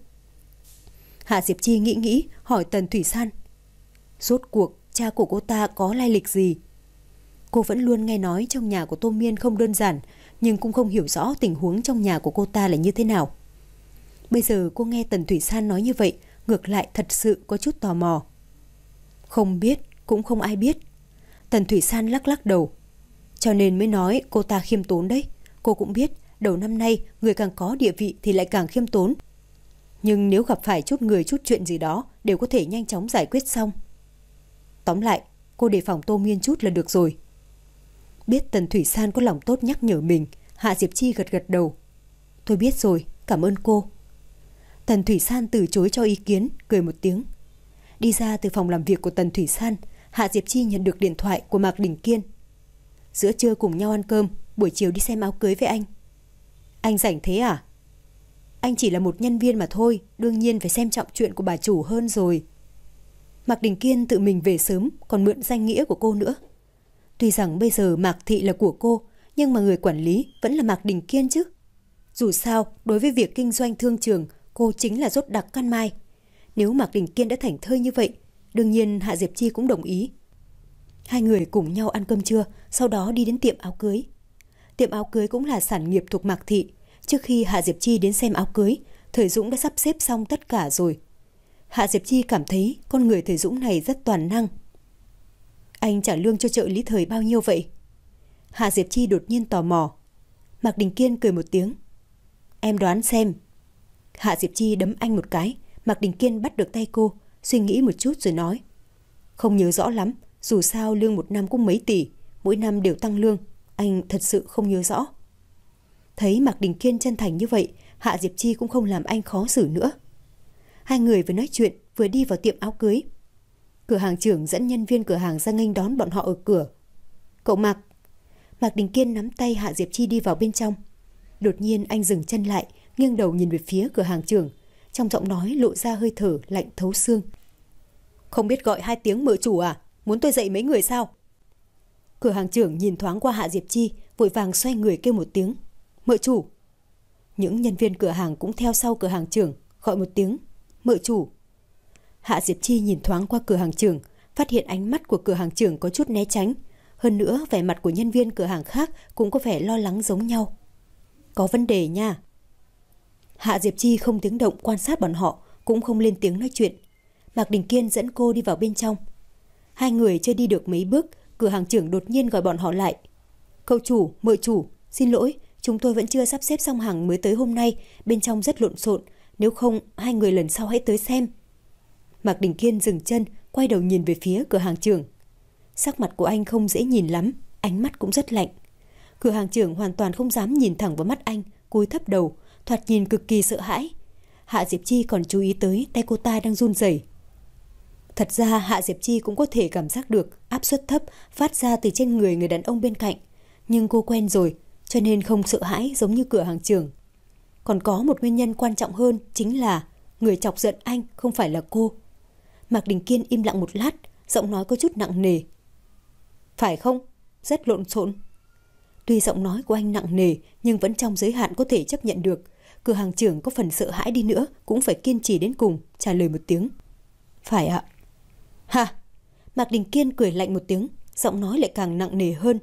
Hạ Diệp Chi nghĩ nghĩ, hỏi Tần Thủy San: Rốt cuộc cha của cô ta có lai lịch gì? Cô vẫn luôn nghe nói trong nhà của Tô Miên không đơn giản, nhưng cũng không hiểu rõ tình huống trong nhà của cô ta là như thế nào. Bây giờ cô nghe Tần Thủy San nói như vậy, ngược lại thật sự có chút tò mò. Không biết, cũng không ai biết. Tần Thủy San lắc lắc đầu. Cho nên mới nói cô ta khiêm tốn đấy. Cô cũng biết, đầu năm nay người càng có địa vị thì lại càng khiêm tốn. Nhưng nếu gặp phải chút người chút chuyện gì đó, đều có thể nhanh chóng giải quyết xong. Tóm lại, cô đề phòng Tô Miên chút là được rồi. Biết Tần Thủy San có lòng tốt nhắc nhở mình, Hạ Diệp Chi gật gật đầu. Tôi biết rồi, cảm ơn cô. Tần Thủy San từ chối cho ý kiến, cười một tiếng. Đi ra từ phòng làm việc của Tần Thủy San, Hạ Diệp Chi nhận được điện thoại của Mạc Đình Kiên. Giữa trưa cùng nhau ăn cơm, buổi chiều đi xem áo cưới với anh. Anh rảnh thế à? Anh chỉ là một nhân viên mà thôi, đương nhiên phải xem trọng chuyện của bà chủ hơn rồi. Mạc Đình Kiên tự mình về sớm, còn mượn danh nghĩa của cô nữa. Tuy rằng bây giờ Mạc Thị là của cô, nhưng mà người quản lý vẫn là Mạc Đình Kiên chứ. Dù sao, đối với việc kinh doanh thương trường, cô chính là rốt đặc căn mai. Nếu Mạc Đình Kiên đã thảnh thơi như vậy, đương nhiên Hạ Diệp Chi cũng đồng ý. Hai người cùng nhau ăn cơm trưa, sau đó đi đến tiệm áo cưới. Tiệm áo cưới cũng là sản nghiệp thuộc Mạc Thị. Trước khi Hạ Diệp Chi đến xem áo cưới, Thời Dũng đã sắp xếp xong tất cả rồi. Hạ Diệp Chi cảm thấy con người Thời Dũng này rất toàn năng. Anh trả lương cho trợ lý Thời bao nhiêu vậy? Hạ Diệp Chi đột nhiên tò mò. Mạc Đình Kiên cười một tiếng. Em đoán xem. Hạ Diệp Chi đấm anh một cái. Mạc Đình Kiên bắt được tay cô, suy nghĩ một chút rồi nói. Không nhớ rõ lắm, dù sao lương một năm cũng mấy tỷ, mỗi năm đều tăng lương, anh thật sự không nhớ rõ. Thấy Mạc Đình Kiên chân thành như vậy, Hạ Diệp Chi cũng không làm anh khó xử nữa. Hai người vừa nói chuyện vừa đi vào tiệm áo cưới. Cửa hàng trưởng dẫn nhân viên cửa hàng ra nghênh đón bọn họ ở cửa. Cậu Mạc. Mạc Đình Kiên nắm tay Hạ Diệp Chi đi vào bên trong. Đột nhiên anh dừng chân lại, nghiêng đầu nhìn về phía cửa hàng trưởng, trong giọng nói lộ ra hơi thở lạnh thấu xương. Không biết gọi hai tiếng mợ chủ à? Muốn tôi dạy mấy người sao? Cửa hàng trưởng nhìn thoáng qua Hạ Diệp Chi, vội vàng xoay người kêu một tiếng. Mợ chủ. Những nhân viên cửa hàng cũng theo sau cửa hàng trưởng, gọi một tiếng. Mợ chủ. Hạ Diệp Chi nhìn thoáng qua cửa hàng trưởng, phát hiện ánh mắt của cửa hàng trưởng có chút né tránh. Hơn nữa vẻ mặt của nhân viên cửa hàng khác cũng có vẻ lo lắng giống nhau. Có vấn đề nha. Hạ Diệp Chi không tiếng động quan sát bọn họ, cũng không lên tiếng nói chuyện. Mạc Đình Kiên dẫn cô đi vào bên trong. Hai người chưa đi được mấy bước, cửa hàng trưởng đột nhiên gọi bọn họ lại. Cậu chủ, mợ chủ, xin lỗi, chúng tôi vẫn chưa sắp xếp xong hàng mới tới hôm nay, bên trong rất lộn xộn, nếu không hai người lần sau hãy tới xem. Mạc Đình Kiên dừng chân, quay đầu nhìn về phía cửa hàng trưởng. Sắc mặt của anh không dễ nhìn lắm, ánh mắt cũng rất lạnh. Cửa hàng trưởng hoàn toàn không dám nhìn thẳng vào mắt anh, cúi thấp đầu, thoạt nhìn cực kỳ sợ hãi. Hạ Diệp Chi còn chú ý tới tay cô ta đang run rẩy. Thật ra Hạ Diệp Chi cũng có thể cảm giác được áp suất thấp phát ra từ trên người người đàn ông bên cạnh, nhưng cô quen rồi, cho nên không sợ hãi giống như cửa hàng trưởng. Còn có một nguyên nhân quan trọng hơn, chính là người chọc giận anh không phải là cô. Mạc Đình Kiên im lặng một lát, giọng nói có chút nặng nề. Phải không? Rất lộn xộn. Tuy giọng nói của anh nặng nề nhưng vẫn trong giới hạn có thể chấp nhận được. Cửa hàng trưởng có phần sợ hãi đi nữa cũng phải kiên trì đến cùng, trả lời một tiếng. Phải ạ. Hả? Mạc Đình Kiên cười lạnh một tiếng, giọng nói lại càng nặng nề hơn.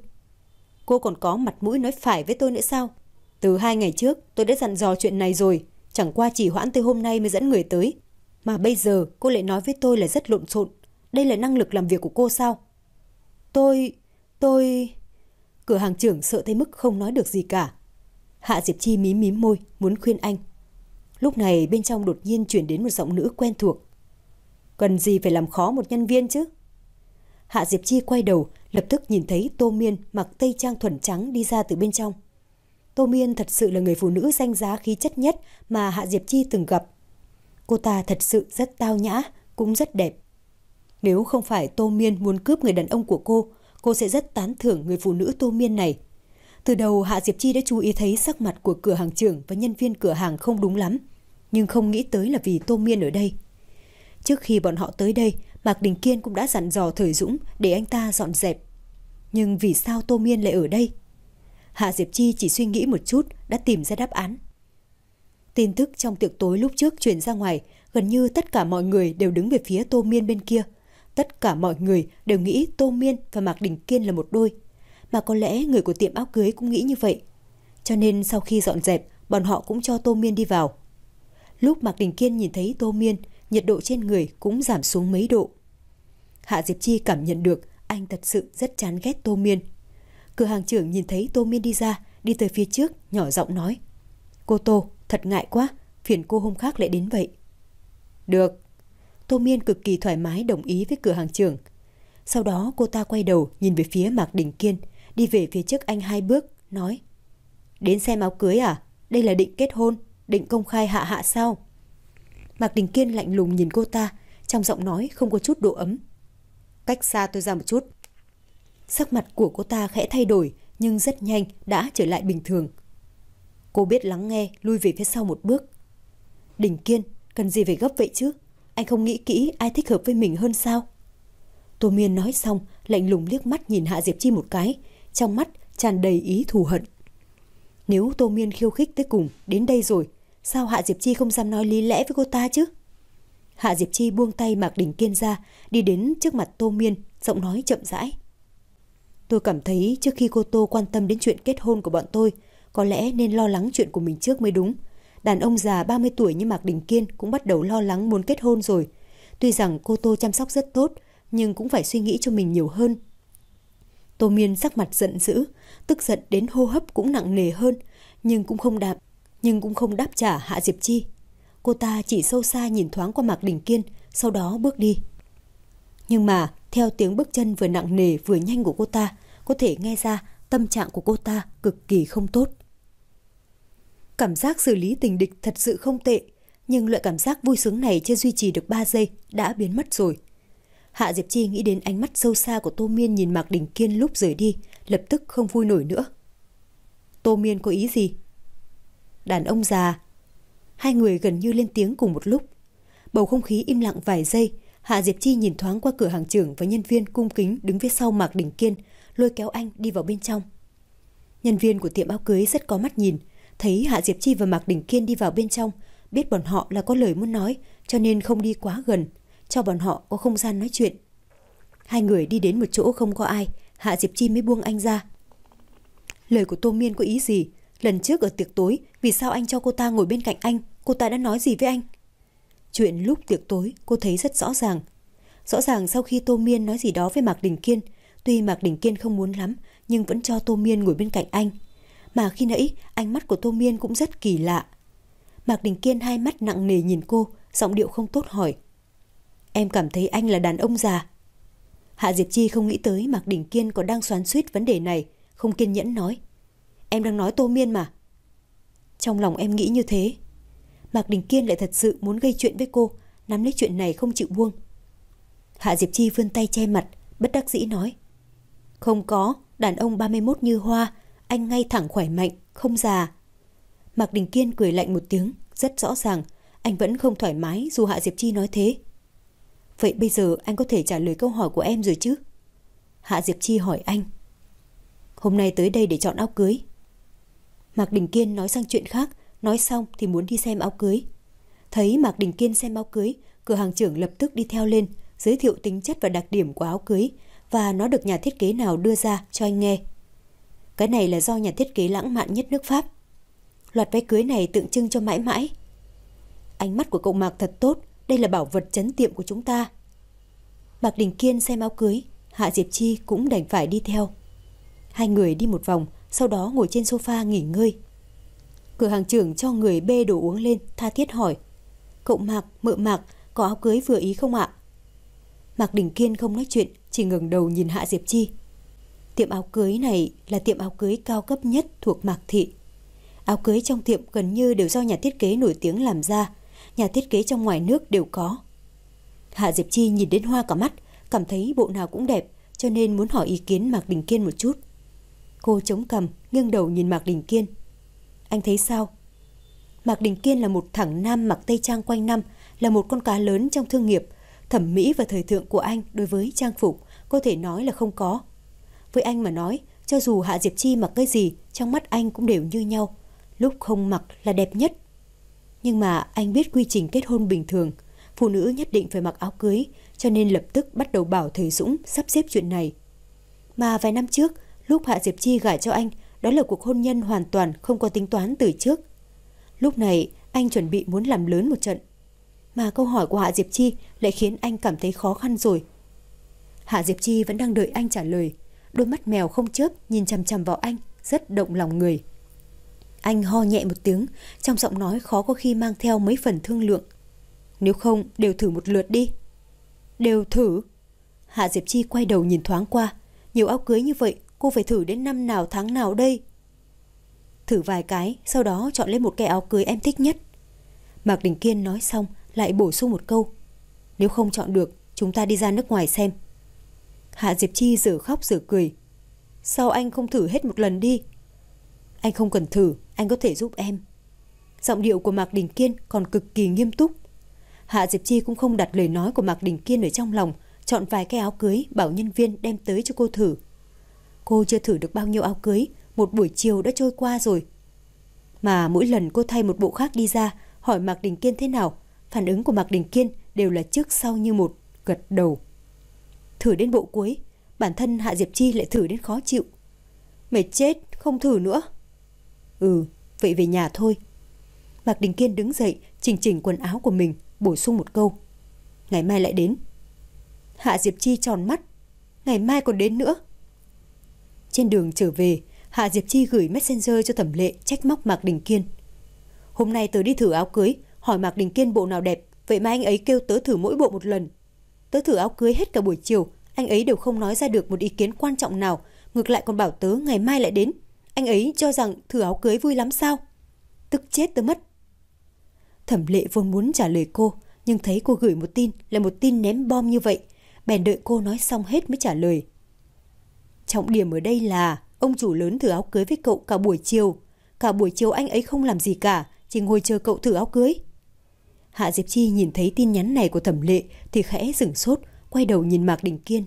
Cô còn có mặt mũi nói phải với tôi nữa sao? Từ hai ngày trước tôi đã dặn dò chuyện này rồi, chẳng qua chỉ hoãn tới hôm nay mới dẫn người tới. Mà bây giờ cô lại nói với tôi là rất lộn xộn. Đây là năng lực làm việc của cô sao? Tôi... tôi... Cửa hàng trưởng sợ tới mức không nói được gì cả. Hạ Diệp Chi mím mím môi, muốn khuyên anh. Lúc này bên trong đột nhiên chuyển đến một giọng nữ quen thuộc. Cần gì phải làm khó một nhân viên chứ? Hạ Diệp Chi quay đầu, lập tức nhìn thấy Tô Miên mặc tây trang thuần trắng đi ra từ bên trong. Tô Miên thật sự là người phụ nữ danh giá khí chất nhất mà Hạ Diệp Chi từng gặp. Cô ta thật sự rất tao nhã, cũng rất đẹp. Nếu không phải Tô Miên muốn cướp người đàn ông của cô, cô sẽ rất tán thưởng người phụ nữ Tô Miên này. Từ đầu Hạ Diệp Chi đã chú ý thấy sắc mặt của cửa hàng trưởng và nhân viên cửa hàng không đúng lắm, nhưng không nghĩ tới là vì Tô Miên ở đây. Trước khi bọn họ tới đây, Mạc Đình Kiên cũng đã dặn dò Thời Dũng để anh ta dọn dẹp. Nhưng vì sao Tô Miên lại ở đây? Hạ Diệp Chi chỉ suy nghĩ một chút đã tìm ra đáp án. Tin tức trong tiệc tối lúc trước truyền ra ngoài, gần như tất cả mọi người đều đứng về phía Tô Miên bên kia. Tất cả mọi người đều nghĩ Tô Miên và Mạc Đình Kiên là một đôi. Mà có lẽ người của tiệm áo cưới cũng nghĩ như vậy. Cho nên sau khi dọn dẹp, bọn họ cũng cho Tô Miên đi vào. Lúc Mạc Đình Kiên nhìn thấy Tô Miên, nhiệt độ trên người cũng giảm xuống mấy độ. Hạ Diệp Chi cảm nhận được anh thật sự rất chán ghét Tô Miên. Cửa hàng trưởng nhìn thấy Tô Miên đi ra, đi tới phía trước, nhỏ giọng nói. Cô Tô, thật ngại quá, phiền cô hôm khác lại đến vậy. Được. Tô Miên cực kỳ thoải mái đồng ý với cửa hàng trưởng. Sau đó cô ta quay đầu nhìn về phía Mạc Đình Kiên, đi về phía trước anh hai bước, nói. Đến xem áo cưới à? Đây là định kết hôn, định công khai hạ hạ sao? Mạc Đình Kiên lạnh lùng nhìn cô ta, trong giọng nói không có chút độ ấm. Cách xa tôi ra một chút. Sắc mặt của cô ta khẽ thay đổi, nhưng rất nhanh đã trở lại bình thường. Cô biết lắng nghe, lui về phía sau một bước. Đình Kiên, cần gì phải gấp vậy chứ? Anh không nghĩ kỹ ai thích hợp với mình hơn sao? Tô Miên nói xong, lạnh lùng liếc mắt nhìn Hạ Diệp Chi một cái, trong mắt tràn đầy ý thù hận. Nếu Tô Miên khiêu khích tới cùng đến đây rồi, sao Hạ Diệp Chi không dám nói lý lẽ với cô ta chứ? Hạ Diệp Chi buông tay Mạc Đình Kiên ra, đi đến trước mặt Tô Miên, giọng nói chậm rãi. Tôi cảm thấy trước khi cô Tô quan tâm đến chuyện kết hôn của bọn tôi, có lẽ nên lo lắng chuyện của mình trước mới đúng. Đàn ông già ba mươi tuổi như Mạc Đình Kiên cũng bắt đầu lo lắng muốn kết hôn rồi. Tuy rằng cô Tô chăm sóc rất tốt, nhưng cũng phải suy nghĩ cho mình nhiều hơn. Tô Miên sắc mặt giận dữ, tức giận đến hô hấp cũng nặng nề hơn, nhưng cũng không đáp, nhưng cũng không đáp trả Hạ Diệp Chi. Cô ta chỉ sâu xa nhìn thoáng qua Mạc Đình Kiên, sau đó bước đi. Nhưng mà theo tiếng bước chân vừa nặng nề vừa nhanh của cô ta, có thể nghe ra tâm trạng của cô ta cực kỳ không tốt. Cảm giác xử lý tình địch thật sự không tệ, nhưng loại cảm giác vui sướng này chưa duy trì được ba giây đã biến mất rồi. Hạ Diệp Chi nghĩ đến ánh mắt sâu xa của Tô Miên nhìn Mạc Đình Kiên lúc rời đi, lập tức không vui nổi nữa. Tô Miên có ý gì? Đàn ông già. Hai người gần như lên tiếng cùng một lúc. Bầu không khí im lặng vài giây. Hạ Diệp Chi nhìn thoáng qua cửa hàng trưởng và nhân viên cung kính đứng phía sau Mạc Đình Kiên, lôi kéo anh đi vào bên trong. Nhân viên của tiệm áo cưới rất có mắt nhìn, thấy Hạ Diệp Chi và Mạc Đình Kiên đi vào bên trong, biết bọn họ là có lời muốn nói, cho nên không đi quá gần, cho bọn họ có không gian nói chuyện. Hai người đi đến một chỗ không có ai, Hạ Diệp Chi mới buông anh ra. Lời của Tô Miên có ý gì? Lần trước ở tiệc tối, vì sao anh cho cô ta ngồi bên cạnh anh? Cô ta đã nói gì với anh? Chuyện lúc tiệc tối cô thấy rất rõ ràng. Rõ ràng sau khi Tô Miên nói gì đó với Mạc Đình Kiên, tuy Mạc Đình Kiên không muốn lắm nhưng vẫn cho Tô Miên ngồi bên cạnh anh. Mà khi nãy ánh mắt của Tô Miên cũng rất kỳ lạ. Mạc Đình Kiên hai mắt nặng nề nhìn cô, giọng điệu không tốt hỏi: Em cảm thấy anh là đàn ông già? Hạ Diệp Chi không nghĩ tới Mạc Đình Kiên còn đang xoắn xuýt vấn đề này, không kiên nhẫn nói: Em đang nói Tô Miên mà. Trong lòng em nghĩ như thế. Mạc Đình Kiên lại thật sự muốn gây chuyện với cô, nắm lấy chuyện này không chịu buông. Hạ Diệp Chi vươn tay che mặt, bất đắc dĩ nói: Không có, đàn ông ba mươi mốt như Hoa, anh ngay thẳng khỏe mạnh, không già. Mạc Đình Kiên cười lạnh một tiếng, rất rõ ràng anh vẫn không thoải mái dù Hạ Diệp Chi nói thế. Vậy bây giờ anh có thể trả lời câu hỏi của em rồi chứ? Hạ Diệp Chi hỏi anh. Hôm nay tới đây để chọn áo cưới. Mạc Đình Kiên nói sang chuyện khác, nói xong thì muốn đi xem áo cưới. Thấy Mạc Đình Kiên xem áo cưới, cửa hàng trưởng lập tức đi theo lên, giới thiệu tính chất và đặc điểm của áo cưới và nó được nhà thiết kế nào đưa ra cho anh nghe. Cái này là do nhà thiết kế lãng mạn nhất nước Pháp. Loạt váy cưới này tượng trưng cho mãi mãi. Ánh mắt của cậu Mạc thật tốt, đây là bảo vật trấn tiệm của chúng ta. Mạc Đình Kiên xem áo cưới, Hạ Diệp Chi cũng đành phải đi theo. Hai người đi một vòng, sau đó ngồi trên sofa nghỉ ngơi. Cửa hàng trưởng cho người bê đồ uống lên, tha thiết hỏi: Cậu Mạc, mợ Mạc, có áo cưới vừa ý không ạ? Mạc Đình Kiên không nói chuyện, chỉ ngẩng đầu nhìn Hạ Diệp Chi. Tiệm áo cưới này là tiệm áo cưới cao cấp nhất thuộc Mạc Thị. Áo cưới trong tiệm gần như đều do nhà thiết kế nổi tiếng làm ra, nhà thiết kế trong ngoài nước đều có. Hạ Diệp Chi nhìn đến hoa cả mắt, cảm thấy bộ nào cũng đẹp, cho nên muốn hỏi ý kiến Mạc Đình Kiên một chút. Cô chống cằm, nghiêng đầu nhìn Mạc Đình Kiên. Anh thấy sao? Mạc Đình Kiên là một thẳng nam mặc tây trang quanh năm, là một con cá lớn trong thương nghiệp. Thẩm mỹ và thời thượng của anh đối với trang phục có thể nói là không có. Với anh mà nói, cho dù Hạ Diệp Chi mặc cái gì, trong mắt anh cũng đều như nhau. Lúc không mặc là đẹp nhất. Nhưng mà anh biết quy trình kết hôn bình thường, phụ nữ nhất định phải mặc áo cưới, cho nên lập tức bắt đầu bảo thầy Dũng sắp xếp chuyện này. Mà vài năm trước, lúc Hạ Diệp Chi gả cho anh, đó là cuộc hôn nhân hoàn toàn không có tính toán từ trước. Lúc này anh chuẩn bị muốn làm lớn một trận, mà câu hỏi của Hạ Diệp Chi lại khiến anh cảm thấy khó khăn rồi. Hạ Diệp Chi vẫn đang đợi anh trả lời, đôi mắt mèo không chớp nhìn chằm chằm vào anh, rất động lòng người. Anh ho nhẹ một tiếng, trong giọng nói khó có khi mang theo mấy phần thương lượng. Nếu không, đều thử một lượt đi. Đều thử? Hạ Diệp Chi quay đầu nhìn thoáng qua. Nhiều áo cưới như vậy, cô phải thử đến năm nào tháng nào đây? Thử vài cái, sau đó chọn lấy một cái áo cưới em thích nhất. Mạc Đình Kiên nói xong, lại bổ sung một câu. Nếu không chọn được, chúng ta đi ra nước ngoài xem. Hạ Diệp Chi giờ khóc giờ cười. Sao anh không thử hết một lần đi? Anh không cần thử, anh có thể giúp em. Giọng điệu của Mạc Đình Kiên còn cực kỳ nghiêm túc. Hạ Diệp Chi cũng không đặt lời nói của Mạc Đình Kiên ở trong lòng, chọn vài cái áo cưới bảo nhân viên đem tới cho cô thử. Cô chưa thử được bao nhiêu áo cưới, một buổi chiều đã trôi qua rồi. Mà mỗi lần cô thay một bộ khác đi ra, hỏi Mạc Đình Kiên thế nào, phản ứng của Mạc Đình Kiên đều là trước sau như một, gật đầu. Thử đến bộ cuối, bản thân Hạ Diệp Chi lại thử đến khó chịu. Mệt chết, không thử nữa. Ừ, vậy về nhà thôi. Mạc Đình Kiên đứng dậy, chỉnh chỉnh quần áo của mình, bổ sung một câu. Ngày mai lại đến. Hạ Diệp Chi tròn mắt. Ngày mai còn đến nữa? Trên đường trở về, Hạ Diệp Chi gửi messenger cho Thẩm Lệ trách móc Mạc Đình Kiên. Hôm nay tớ đi thử áo cưới, hỏi Mạc Đình Kiên bộ nào đẹp, vậy mà anh ấy kêu tớ thử mỗi bộ một lần. Tớ thử áo cưới hết cả buổi chiều, anh ấy đều không nói ra được một ý kiến quan trọng nào, ngược lại còn bảo tớ ngày mai lại đến. Anh ấy cho rằng thử áo cưới vui lắm sao? Tức chết tớ mất. Thẩm Lệ vốn muốn trả lời cô, nhưng thấy cô gửi một tin là một tin ném bom như vậy, bèn đợi cô nói xong hết mới trả lời. Trọng điểm ở đây là ông chủ lớn thử áo cưới với cậu cả buổi chiều. Cả buổi chiều anh ấy không làm gì cả, chỉ ngồi chờ cậu thử áo cưới. Hạ Diệp Chi nhìn thấy tin nhắn này của Thẩm Lệ thì khẽ sửng sốt, quay đầu nhìn Mạc Đình Kiên.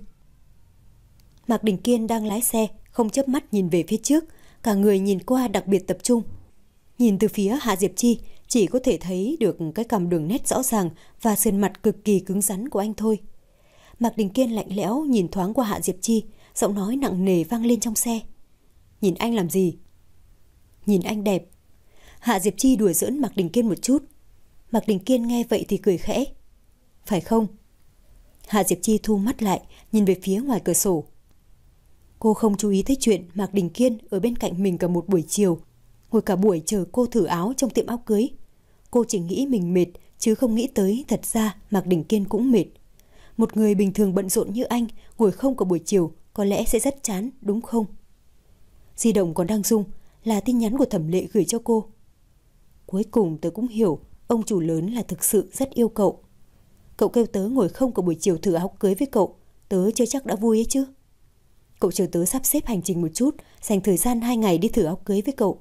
Mạc Đình Kiên đang lái xe, không chớp mắt nhìn về phía trước, cả người nhìn qua đặc biệt tập trung. Nhìn từ phía Hạ Diệp Chi, chỉ có thể thấy được cái cằm đường nét rõ ràng và sườn mặt cực kỳ cứng rắn của anh thôi. Mạc Đình Kiên lạnh lẽo nhìn thoáng qua Hạ Diệp Chi, giọng nói nặng nề vang lên trong xe. Nhìn anh làm gì? Nhìn anh đẹp. Hạ Diệp Chi đùa giỡn Mạc Đình Kiên một chút. Mạc Đình Kiên nghe vậy thì cười khẽ. Phải không? Hạ Diệp Chi thu mắt lại, nhìn về phía ngoài cửa sổ. Cô không chú ý tới chuyện Mạc Đình Kiên ở bên cạnh mình cả một buổi chiều, ngồi cả buổi chờ cô thử áo trong tiệm áo cưới. Cô chỉ nghĩ mình mệt, chứ không nghĩ tới thật ra Mạc Đình Kiên cũng mệt. Một người bình thường bận rộn như anh, ngồi không cả buổi chiều, có lẽ sẽ rất chán, đúng không? Di động còn đang rung, là tin nhắn của Thẩm Lệ gửi cho cô. Cuối cùng tớ cũng hiểu, ông chủ lớn là thực sự rất yêu cậu. Cậu kêu tớ ngồi không cả buổi chiều thử áo cưới với cậu, tớ chưa chắc đã vui ấy chứ. Cậu chờ tớ sắp xếp hành trình một chút, dành thời gian hai ngày đi thử áo cưới với cậu.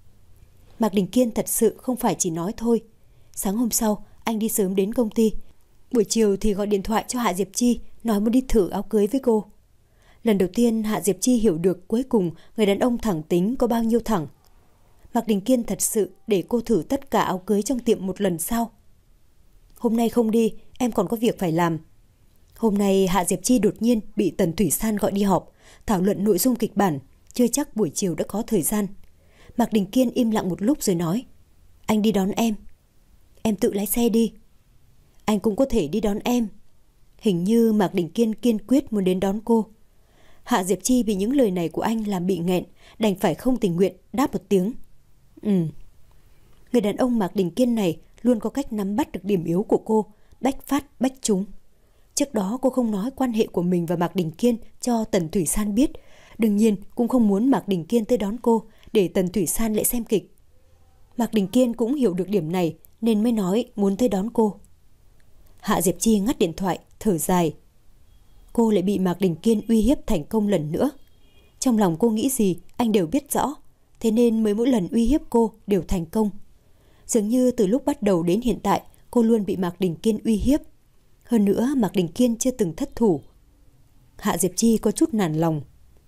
Mạc Đình Kiên thật sự không phải chỉ nói thôi. Sáng hôm sau, anh đi sớm đến công ty. Buổi chiều thì gọi điện thoại cho Hạ Diệp Chi, nói muốn đi thử áo cưới với cô. Lần đầu tiên Hạ Diệp Chi hiểu được cuối cùng người đàn ông thẳng tính có bao nhiêu thẳng. Mạc Đình Kiên thật sự để cô thử tất cả áo cưới trong tiệm một lần sau. Hôm nay không đi, em còn có việc phải làm. Hôm nay Hạ Diệp Chi đột nhiên bị Tần Thủy San gọi đi họp, thảo luận nội dung kịch bản, chưa chắc buổi chiều đã có thời gian. Mạc Đình Kiên im lặng một lúc rồi nói, anh đi đón em. Em tự lái xe đi. Anh cũng có thể đi đón em. Hình như Mạc Đình Kiên kiên quyết muốn đến đón cô. Hạ Diệp Chi bị những lời này của anh làm bị nghẹn, đành phải không tình nguyện đáp một tiếng. Ừ. Người đàn ông Mạc Đình Kiên này luôn có cách nắm bắt được điểm yếu của cô, bách phát bách trúng. Trước đó cô không nói quan hệ của mình và Mạc Đình Kiên cho Tần Thủy San biết. Đương nhiên cũng không muốn Mạc Đình Kiên tới đón cô để Tần Thủy San lại xem kịch. Mạc Đình Kiên cũng hiểu được điểm này nên mới nói muốn tới đón cô. Hạ Diệp Chi ngắt điện thoại, thở dài. Cô lại bị Mạc Đình Kiên uy hiếp thành công lần nữa. Trong lòng cô nghĩ gì anh đều biết rõ, thế nên mới mỗi lần uy hiếp cô đều thành công. Dường như từ lúc bắt đầu đến hiện tại cô luôn bị Mạc Đình Kiên uy hiếp. Hơn nữa Mạc Đình Kiên chưa từng thất thủ. Hạ Diệp Chi có chút nản lòng.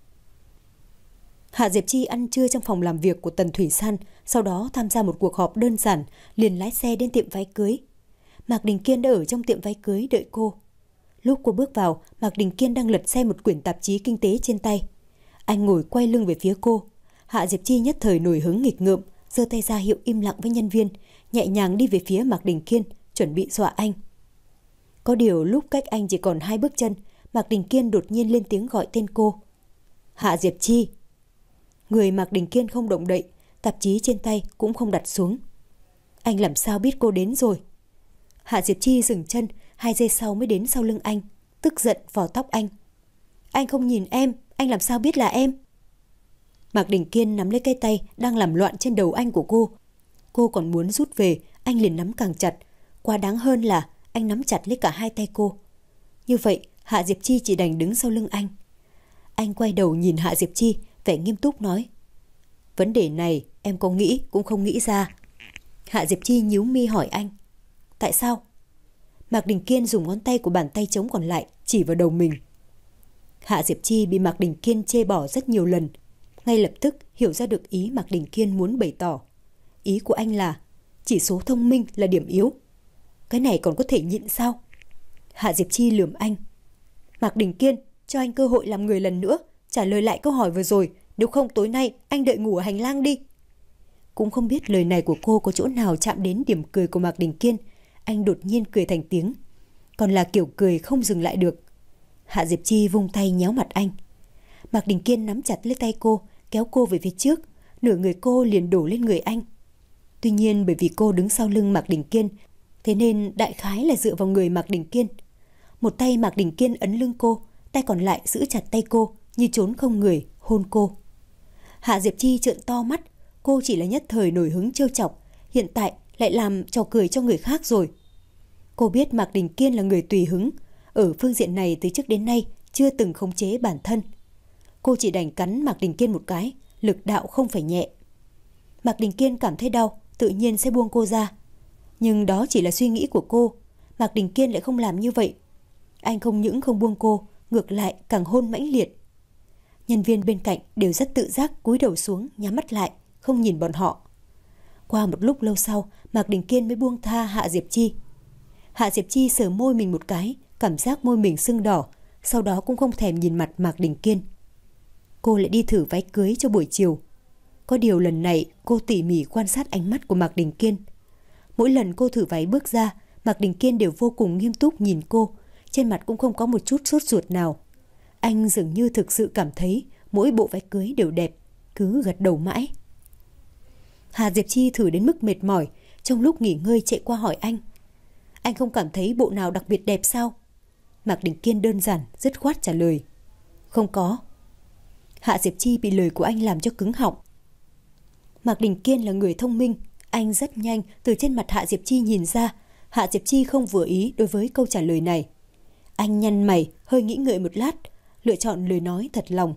Hạ Diệp Chi ăn trưa trong phòng làm việc của Tần Thủy San, sau đó tham gia một cuộc họp đơn giản, liền lái xe đến tiệm váy cưới. Mạc Đình Kiên đã ở trong tiệm váy cưới đợi cô. Lúc cô bước vào, Mạc Đình Kiên đang lật xem một quyển tạp chí kinh tế trên tay. Anh ngồi quay lưng về phía cô. Hạ Diệp Chi nhất thời nổi hứng nghịch ngợm, giơ tay ra hiệu im lặng với nhân viên, nhẹ nhàng đi về phía Mạc Đình Kiên, chuẩn bị dọa anh. Có điều lúc cách anh chỉ còn hai bước chân, Mạc Đình Kiên đột nhiên lên tiếng gọi tên cô. Hạ Diệp Chi. Người Mạc Đình Kiên không động đậy, tạp chí trên tay cũng không đặt xuống. Anh làm sao biết cô đến rồi? Hạ Diệp Chi dừng chân, hai giây sau mới đến sau lưng anh, tức giận vò tóc anh. Anh không nhìn em, anh làm sao biết là em? Mạc Đình Kiên nắm lấy cái tay đang làm loạn trên đầu anh của cô. Cô còn muốn rút về, anh liền nắm càng chặt. Quá đáng hơn là anh nắm chặt lấy cả hai tay cô. Như vậy Hạ Diệp Chi chỉ đành đứng sau lưng anh. Anh quay đầu nhìn Hạ Diệp Chi, vẻ nghiêm túc nói. Vấn đề này em có nghĩ cũng không nghĩ ra. Hạ Diệp Chi nhíu mi hỏi anh. Tại sao? Mạc Đình Kiên dùng ngón tay của bàn tay trống còn lại chỉ vào đầu mình. Hạ Diệp Chi bị Mạc Đình Kiên chê bỏ rất nhiều lần, ngay lập tức hiểu ra được ý Mạc Đình Kiên muốn bày tỏ. Ý của anh là chỉ số thông minh là điểm yếu. Cái này còn có thể nhịn sao? Hạ Diệp Chi lườm anh. Mạc Đình Kiên, cho anh cơ hội làm người lần nữa, trả lời lại câu hỏi vừa rồi, nếu không tối nay anh đợi ngủ ở hành lang đi. Cũng không biết lời này của cô có chỗ nào chạm đến điểm cười của Mạc Đình Kiên. Anh đột nhiên cười thành tiếng, còn là kiểu cười không dừng lại được. Hạ Diệp Chi vung tay nhéo mặt anh. Mạc Đình Kiên nắm chặt lấy tay cô, kéo cô về phía trước, nửa người cô liền đổ lên người anh. Tuy nhiên bởi vì cô đứng sau lưng Mạc Đình Kiên, thế nên đại khái là dựa vào người Mạc Đình Kiên. Một tay Mạc Đình Kiên ấn lưng cô, tay còn lại giữ chặt tay cô, như trốn không người, hôn cô. Hạ Diệp Chi trợn to mắt, cô chỉ là nhất thời nổi hứng trêu chọc, hiện tại lại làm trò cười cho người khác rồi. Cô biết Mạc Đình Kiên là người tùy hứng, ở phương diện này từ trước đến nay chưa từng khống chế bản thân. Cô chỉ đành cắn Mạc Đình Kiên một cái, lực đạo không phải nhẹ. Mạc Đình Kiên cảm thấy đau, tự nhiên sẽ buông cô ra. Nhưng đó chỉ là suy nghĩ của cô, Mạc Đình Kiên lại không làm như vậy. Anh không những không buông cô, ngược lại càng hôn mãnh liệt. Nhân viên bên cạnh đều rất tự giác cúi đầu xuống, nhắm mắt lại, không nhìn bọn họ. Qua một lúc lâu sau, Mạc Đình Kiên mới buông tha Hạ Diệp Chi. Hạ Diệp Chi sờ môi mình một cái, cảm giác môi mình sưng đỏ, sau đó cũng không thèm nhìn mặt Mạc Đình Kiên. cô lại đi thử váy cưới cho buổi chiều. Có điều lần này cô tỉ mỉ quan sát ánh mắt của Mạc Đình Kiên. Mỗi lần cô thử váy bước ra, Mạc Đình Kiên đều vô cùng nghiêm túc nhìn cô, trên mặt cũng không có một chút sốt ruột nào. Anh dường như thực sự cảm thấy mỗi bộ váy cưới đều đẹp, cứ gật đầu mãi. Hà Diệp Chi thử đến mức mệt mỏi, trong lúc nghỉ ngơi chạy qua hỏi anh. Anh không cảm thấy bộ nào đặc biệt đẹp sao? Mạc Đình Kiên đơn giản, dứt khoát trả lời. Không có. Hạ Diệp Chi bị lời của anh làm cho cứng họng. Mạc Đình Kiên là người thông minh, anh rất nhanh từ trên mặt Hạ Diệp Chi nhìn ra Hạ Diệp Chi không vừa ý đối với câu trả lời này. Anh nhăn mày, hơi nghĩ ngợi một lát, lựa chọn lời nói thật lòng.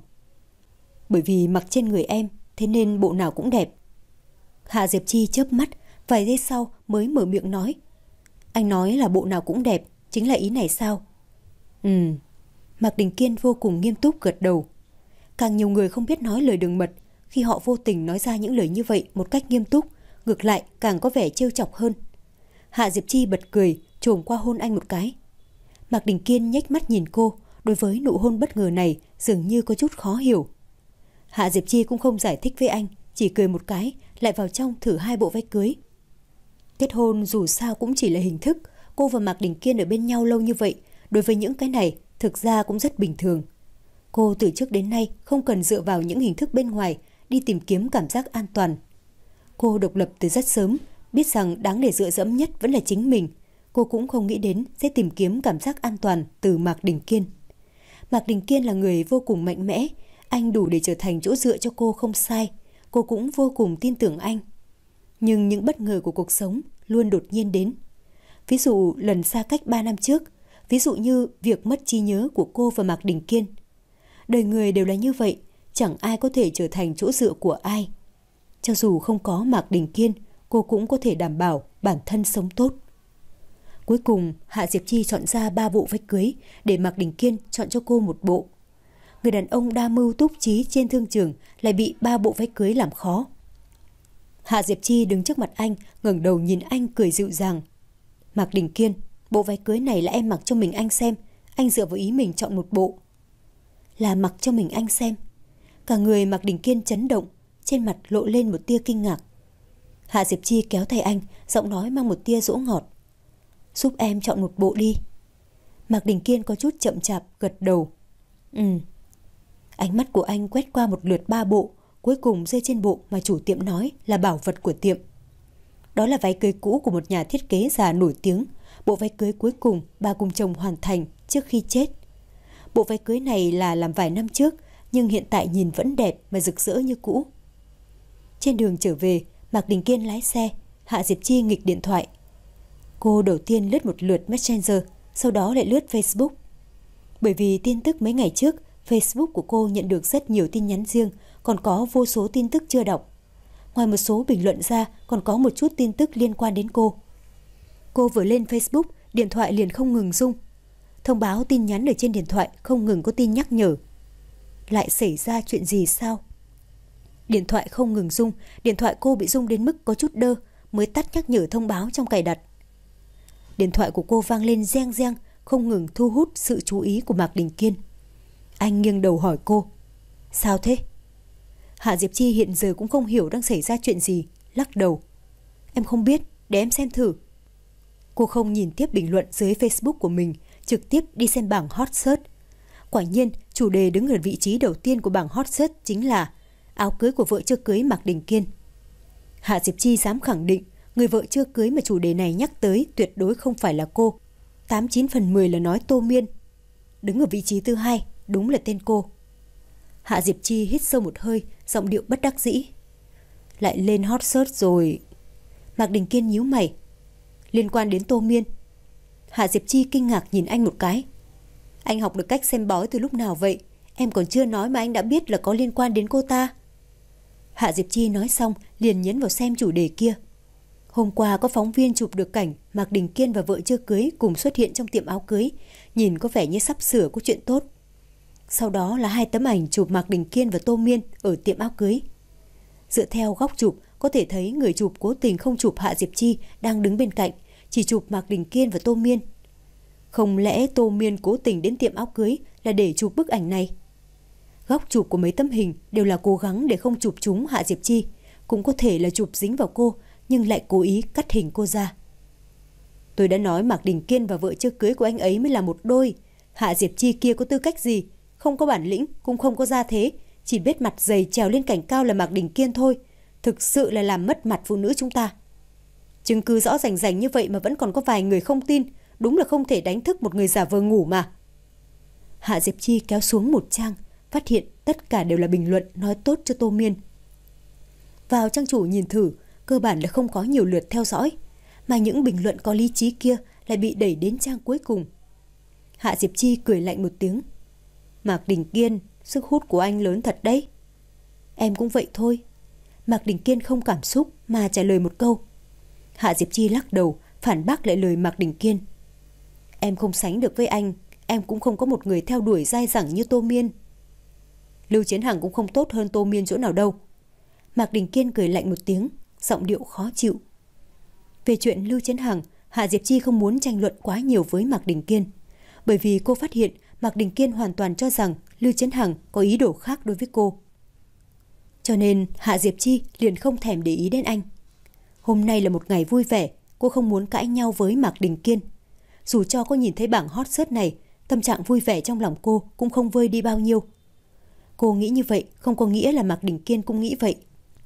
Bởi vì mặc trên người em, thế nên bộ nào cũng đẹp. Hạ Diệp Chi chớp mắt, vài giây sau mới mở miệng nói. Anh nói là bộ nào cũng đẹp, chính là ý này sao? Ừ. Mạc Đình Kiên vô cùng nghiêm túc gật đầu. Càng nhiều người không biết nói lời đường mật, khi họ vô tình nói ra những lời như vậy một cách nghiêm túc, ngược lại càng có vẻ trêu chọc hơn. Hạ Diệp Chi bật cười, chồm qua hôn anh một cái. Mạc Đình Kiên nhếch mắt nhìn cô, đối với nụ hôn bất ngờ này dường như có chút khó hiểu. Hạ Diệp Chi cũng không giải thích với anh, chỉ cười một cái, lại vào trong thử hai bộ váy cưới. Kết hôn dù sao cũng chỉ là hình thức, cô và Mạc Đình Kiên ở bên nhau lâu như vậy, đối với những cái này thực ra cũng rất bình thường. Cô từ trước đến nay không cần dựa vào những hình thức bên ngoài đi tìm kiếm cảm giác an toàn. Cô độc lập từ rất sớm, biết rằng đáng để dựa dẫm nhất vẫn là chính mình. Cô cũng không nghĩ đến sẽ tìm kiếm cảm giác an toàn từ Mạc Đình Kiên. Mạc Đình Kiên là người vô cùng mạnh mẽ, anh đủ để trở thành chỗ dựa cho cô không sai. Cô cũng vô cùng tin tưởng anh. Nhưng những bất ngờ của cuộc sống luôn đột nhiên đến. Ví dụ lần xa cách ba năm trước, ví dụ như việc mất trí nhớ của cô và Mạc Đình Kiên. Đời người đều là như vậy, chẳng ai có thể trở thành chỗ dựa của ai. Cho dù không có Mạc Đình Kiên, cô cũng có thể đảm bảo bản thân sống tốt. Cuối cùng, Hạ Diệp Chi chọn ra ba bộ váy cưới để Mạc Đình Kiên chọn cho cô một bộ. Người đàn ông đa mưu túc trí trên thương trường lại bị ba bộ váy cưới làm khó. Hạ Diệp Chi đứng trước mặt anh, ngẩng đầu nhìn anh cười dịu dàng. Mạc Đình Kiên, bộ váy cưới này là em mặc cho mình anh xem, anh dựa vào ý mình chọn một bộ. Là mặc cho mình anh xem. Cả người Mạc Đình Kiên chấn động, trên mặt lộ lên một tia kinh ngạc. Hạ Diệp Chi kéo tay anh, giọng nói mang một tia dỗ ngọt. Giúp em chọn một bộ đi. Mạc Đình Kiên có chút chậm chạp gật đầu. Ừ. Ánh mắt của anh quét qua một lượt ba bộ, cuối cùng rơi trên bộ mà chủ tiệm nói là bảo vật của tiệm. Đó là váy cưới cũ của một nhà thiết kế già nổi tiếng. Bộ váy cưới cuối cùng bà cùng chồng hoàn thành trước khi chết. Bộ váy cưới này là làm vài năm trước, nhưng hiện tại nhìn vẫn đẹp mà rực rỡ như cũ. Trên đường trở về, Mạc Đình Kiên lái xe, Hạ Diệp Chi nghịch điện thoại. Cô đầu tiên lướt một lượt Messenger, sau đó lại lướt Facebook. Bởi vì tin tức mấy ngày trước, Facebook của cô nhận được rất nhiều tin nhắn riêng, còn có vô số tin tức chưa đọc. Ngoài một số bình luận ra, còn có một chút tin tức liên quan đến cô. Cô vừa lên Facebook, điện thoại liền không ngừng rung. Thông báo tin nhắn ở trên điện thoại không ngừng có tin nhắc nhở. Lại xảy ra chuyện gì sao? Điện thoại không ngừng rung, điện thoại cô bị rung đến mức có chút đơ, mới tắt nhắc nhở thông báo trong cài đặt. Điện thoại của cô vang lên reng reng, không ngừng thu hút sự chú ý của Mạc Đình Kiên. Anh nghiêng đầu hỏi cô. Sao thế? Hạ Diệp Chi hiện giờ cũng không hiểu đang xảy ra chuyện gì, lắc đầu. Em không biết, để em xem thử. Cô không nhìn tiếp bình luận dưới Facebook của mình, trực tiếp đi xem bảng hot search. Quả nhiên, chủ đề đứng ở vị trí đầu tiên của bảng hot search chính là áo cưới của vợ chưa cưới Mạc Đình Kiên. Hạ Diệp Chi dám khẳng định, người vợ chưa cưới mà chủ đề này nhắc tới tuyệt đối không phải là cô. Tám chín phần mười là nói Tô Miên. Đứng ở vị trí thứ hai, đúng là tên cô. Hạ Diệp Chi hít sâu một hơi, giọng điệu bất đắc dĩ. Lại lên hot search rồi. Mạc Đình Kiên nhíu mày. Liên quan đến Tô Miên. Hạ Diệp Chi kinh ngạc nhìn anh một cái. Anh học được cách xem bói từ lúc nào vậy? Em còn chưa nói mà anh đã biết là có liên quan đến cô ta. Hạ Diệp Chi nói xong liền nhấn vào xem chủ đề kia. Hôm qua có phóng viên chụp được cảnh Mạc Đình Kiên và vợ chưa cưới cùng xuất hiện trong tiệm áo cưới, nhìn có vẻ như sắp sửa có chuyện tốt. Sau đó là hai tấm ảnh chụp Mạc Đình Kiên và Tô Miên ở tiệm áo cưới. Dựa theo góc chụp, có thể thấy người chụp cố tình không chụp Hạ Diệp Chi đang đứng bên cạnh, chỉ chụp Mạc Đình Kiên và Tô Miên. Không lẽ Tô Miên cố tình đến tiệm áo cưới là để chụp bức ảnh này? Góc chụp của mấy tấm hình đều là cố gắng để không chụp trúng Hạ Diệp Chi, cũng có thể là chụp dính vào cô nhưng lại cố ý cắt hình cô ra. Tôi đã nói Mạc Đình Kiên và vợ chưa cưới của anh ấy mới là một đôi. Hạ Diệp Chi kia có tư cách gì? Không có bản lĩnh, cũng không có gia thế, chỉ biết mặt dày trèo lên cảnh cao là Mạc Đình Kiên thôi. Thực sự là làm mất mặt phụ nữ chúng ta. Chứng cứ rõ rành rành như vậy mà vẫn còn có vài người không tin, đúng là không thể đánh thức một người giả vờ ngủ mà. Hạ Diệp Chi kéo xuống một trang, phát hiện tất cả đều là bình luận nói tốt cho Tô Miên. Vào trang chủ nhìn thử, cơ bản là không có nhiều lượt theo dõi, mà những bình luận có lý trí kia lại bị đẩy đến trang cuối cùng. Hạ Diệp Chi cười lạnh một tiếng. Mạc Đình Kiên, sức hút của anh lớn thật đấy. Em cũng vậy thôi. Mạc Đình Kiên không cảm xúc mà trả lời một câu. Hạ Diệp Chi lắc đầu, phản bác lại lời Mạc Đình Kiên. Em không sánh được với anh, em cũng không có một người theo đuổi dai dẳng như Tô Miên. Lưu Chiến Hằng cũng không tốt hơn Tô Miên chỗ nào đâu. Mạc Đình Kiên cười lạnh một tiếng, giọng điệu khó chịu. Về chuyện Lưu Chiến Hằng, Hạ Diệp Chi không muốn tranh luận quá nhiều với Mạc Đình Kiên, bởi vì cô phát hiện Mạc Đình Kiên hoàn toàn cho rằng Lưu Chiến Hằng có ý đồ khác đối với cô. Cho nên Hạ Diệp Chi liền không thèm để ý đến anh. Hôm nay là một ngày vui vẻ, cô không muốn cãi nhau với Mạc Đình Kiên. Dù cho cô nhìn thấy bảng hot search này, tâm trạng vui vẻ trong lòng cô cũng không vơi đi bao nhiêu. Cô nghĩ như vậy không có nghĩa là Mạc Đình Kiên cũng nghĩ vậy.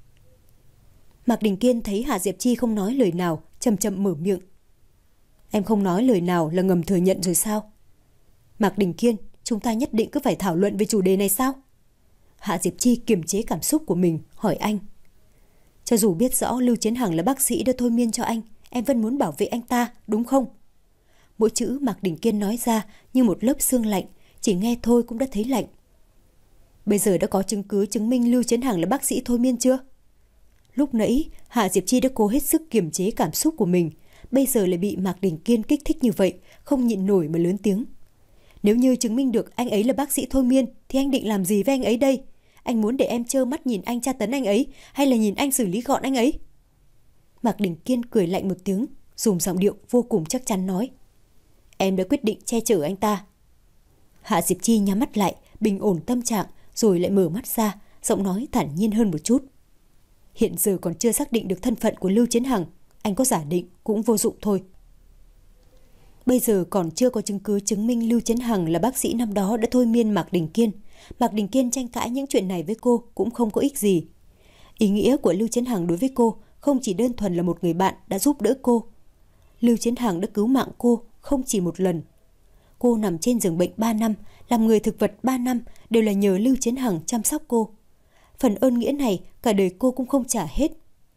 Mạc Đình Kiên thấy Hạ Diệp Chi không nói lời nào, chậm chậm mở miệng. Em không nói lời nào là ngầm thừa nhận rồi sao? Mạc Đình Kiên, chúng ta nhất định cứ phải thảo luận về chủ đề này sao? Hạ Diệp Chi kiềm chế cảm xúc của mình, hỏi anh. Cho dù biết rõ Lưu Chiến Hằng là bác sĩ đã thôi miên cho anh, em vẫn muốn bảo vệ anh ta, đúng không? Mỗi chữ Mạc Đình Kiên nói ra như một lớp sương lạnh, chỉ nghe thôi cũng đã thấy lạnh. Bây giờ đã có chứng cứ chứng minh Lưu Chiến Hằng là bác sĩ thôi miên chưa? Lúc nãy, Hạ Diệp Chi đã cố hết sức kiềm chế cảm xúc của mình, bây giờ lại bị Mạc Đình Kiên kích thích như vậy, không nhịn nổi mà lớn tiếng. Nếu như chứng minh được anh ấy là bác sĩ thôi miên, thì anh định làm gì với anh ấy đây? Anh muốn để em trơ mắt nhìn anh tra tấn anh ấy, hay là nhìn anh xử lý gọn anh ấy? Mạc Đình Kiên cười lạnh một tiếng, dùng giọng điệu vô cùng chắc chắn nói. Em đã quyết định che chở anh ta. Hạ Diệp Chi nhắm mắt lại, bình ổn tâm trạng, rồi lại mở mắt ra, giọng nói thản nhiên hơn một chút. Hiện giờ còn chưa xác định được thân phận của Lưu Chiến Hằng, anh có giả định cũng vô dụng thôi. Bây giờ còn chưa có chứng cứ chứng minh Lưu Chiến Hằng là bác sĩ năm đó đã thôi miên Mạc Đình Kiên. Mạc Đình Kiên tranh cãi những chuyện này với cô cũng không có ích gì. Ý nghĩa của Lưu Chiến Hằng đối với cô không chỉ đơn thuần là một người bạn đã giúp đỡ cô. Lưu Chiến Hằng đã cứu mạng cô không chỉ một lần. Cô nằm trên giường bệnh ba năm, làm người thực vật ba năm đều là nhờ Lưu Chiến Hằng chăm sóc cô. Phần ơn nghĩa này cả đời cô cũng không trả hết.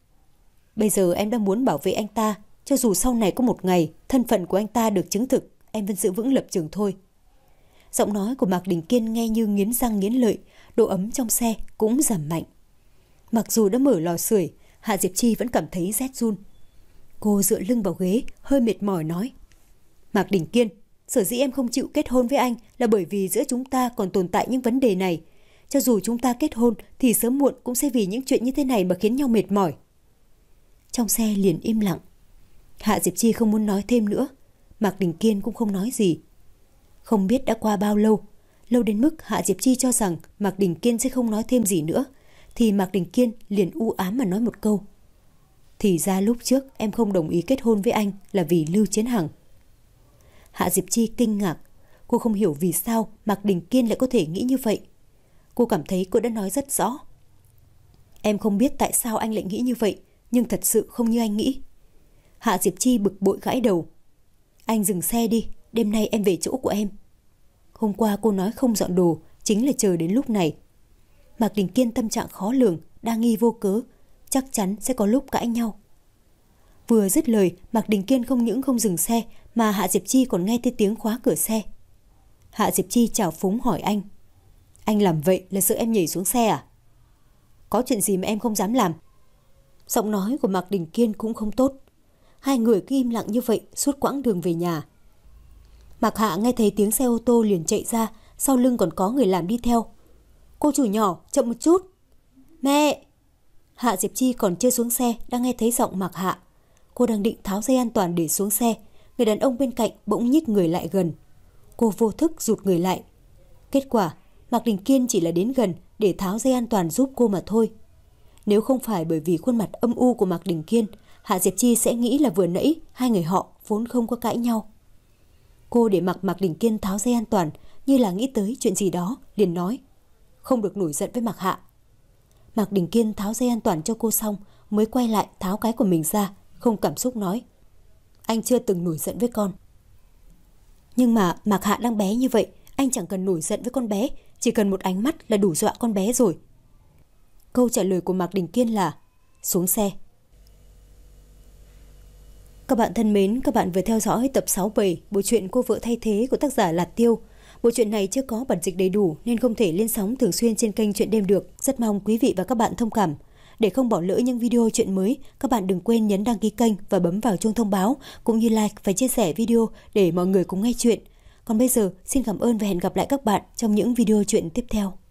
Bây giờ em đang muốn bảo vệ anh ta, cho dù sau này có một ngày thân phận của anh ta được chứng thực, em vẫn giữ vững lập trường thôi. Giọng nói của Mạc Đình Kiên nghe như nghiến răng nghiến lợi, độ ấm trong xe cũng giảm mạnh. Mặc dù đã mở lò sưởi, Hạ Diệp Chi vẫn cảm thấy rét run. Cô dựa lưng vào ghế, hơi mệt mỏi nói. Mạc Đình Kiên, sở dĩ em không chịu kết hôn với anh là bởi vì giữa chúng ta còn tồn tại những vấn đề này. Cho dù chúng ta kết hôn thì sớm muộn cũng sẽ vì những chuyện như thế này mà khiến nhau mệt mỏi. Trong xe liền im lặng. Hạ Diệp Chi không muốn nói thêm nữa. Mạc Đình Kiên cũng không nói gì. Không biết đã qua bao lâu, lâu đến mức Hạ Diệp Chi cho rằng Mạc Đình Kiên sẽ không nói thêm gì nữa, thì Mạc Đình Kiên liền u ám mà nói một câu. Thì ra lúc trước em không đồng ý kết hôn với anh là vì Lưu Chiến Hằng. Hạ Diệp Chi kinh ngạc. Cô không hiểu vì sao Mạc Đình Kiên lại có thể nghĩ như vậy. Cô cảm thấy cô đã nói rất rõ. Em không biết tại sao anh lại nghĩ như vậy, nhưng thật sự không như anh nghĩ. Hạ Diệp Chi bực bội gãi đầu. Anh dừng xe đi, đêm nay em về chỗ của em. Hôm qua cô nói không dọn đồ, chính là chờ đến lúc này. Mạc Đình Kiên tâm trạng khó lường, đa nghi vô cớ, chắc chắn sẽ có lúc cãi nhau. Vừa dứt lời, Mạc Đình Kiên không những không dừng xe, mà Hạ Diệp Chi còn nghe thấy tiếng khóa cửa xe. Hạ Diệp Chi chào phúng hỏi anh. Anh làm vậy là sợ em nhảy xuống xe à? Có chuyện gì mà em không dám làm? Giọng nói của Mạc Đình Kiên cũng không tốt. Hai người cứ im lặng như vậy suốt quãng đường về nhà. Mạc Hạ nghe thấy tiếng xe ô tô liền chạy ra, sau lưng còn có người làm đi theo. Cô chủ nhỏ, chậm một chút. Mẹ! Hạ Diệp Chi còn chưa xuống xe đã nghe thấy giọng Mạc Hạ. Cô đang định tháo dây an toàn để xuống xe, người đàn ông bên cạnh bỗng nhích người lại gần. Cô vô thức rụt người lại. Kết quả, Mạc Đình Kiên chỉ là đến gần để tháo dây an toàn giúp cô mà thôi. Nếu không phải bởi vì khuôn mặt âm u của Mạc Đình Kiên, Hạ Diệp Chi sẽ nghĩ là vừa nãy hai người họ vốn không có cãi nhau. Cô để mặc Mạc Đình Kiên tháo dây an toàn, như là nghĩ tới chuyện gì đó, liền nói: "Không được nổi giận với Mạc Hạ." Mạc Đình Kiên tháo dây an toàn cho cô xong, mới quay lại tháo cái của mình ra, không cảm xúc nói: "Anh chưa từng nổi giận với con." Nhưng mà Mạc Hạ đang bé như vậy, anh chẳng cần nổi giận với con bé, chỉ cần một ánh mắt là đủ dọa con bé rồi. Câu trả lời của Mạc Đình Kiên là: "Xuống xe." Các bạn thân mến, các bạn vừa theo dõi tập sáu bảy bộ truyện Cô vợ thay thế của tác giả Lạt Tiêu. Bộ truyện này chưa có bản dịch đầy đủ nên không thể lên sóng thường xuyên trên kênh Truyện Đêm được. Rất mong quý vị và các bạn thông cảm. Để không bỏ lỡ những video truyện mới, các bạn đừng quên nhấn đăng ký kênh và bấm vào chuông thông báo, cũng như like và chia sẻ video để mọi người cùng nghe chuyện. Còn bây giờ, xin cảm ơn và hẹn gặp lại các bạn trong những video truyện tiếp theo.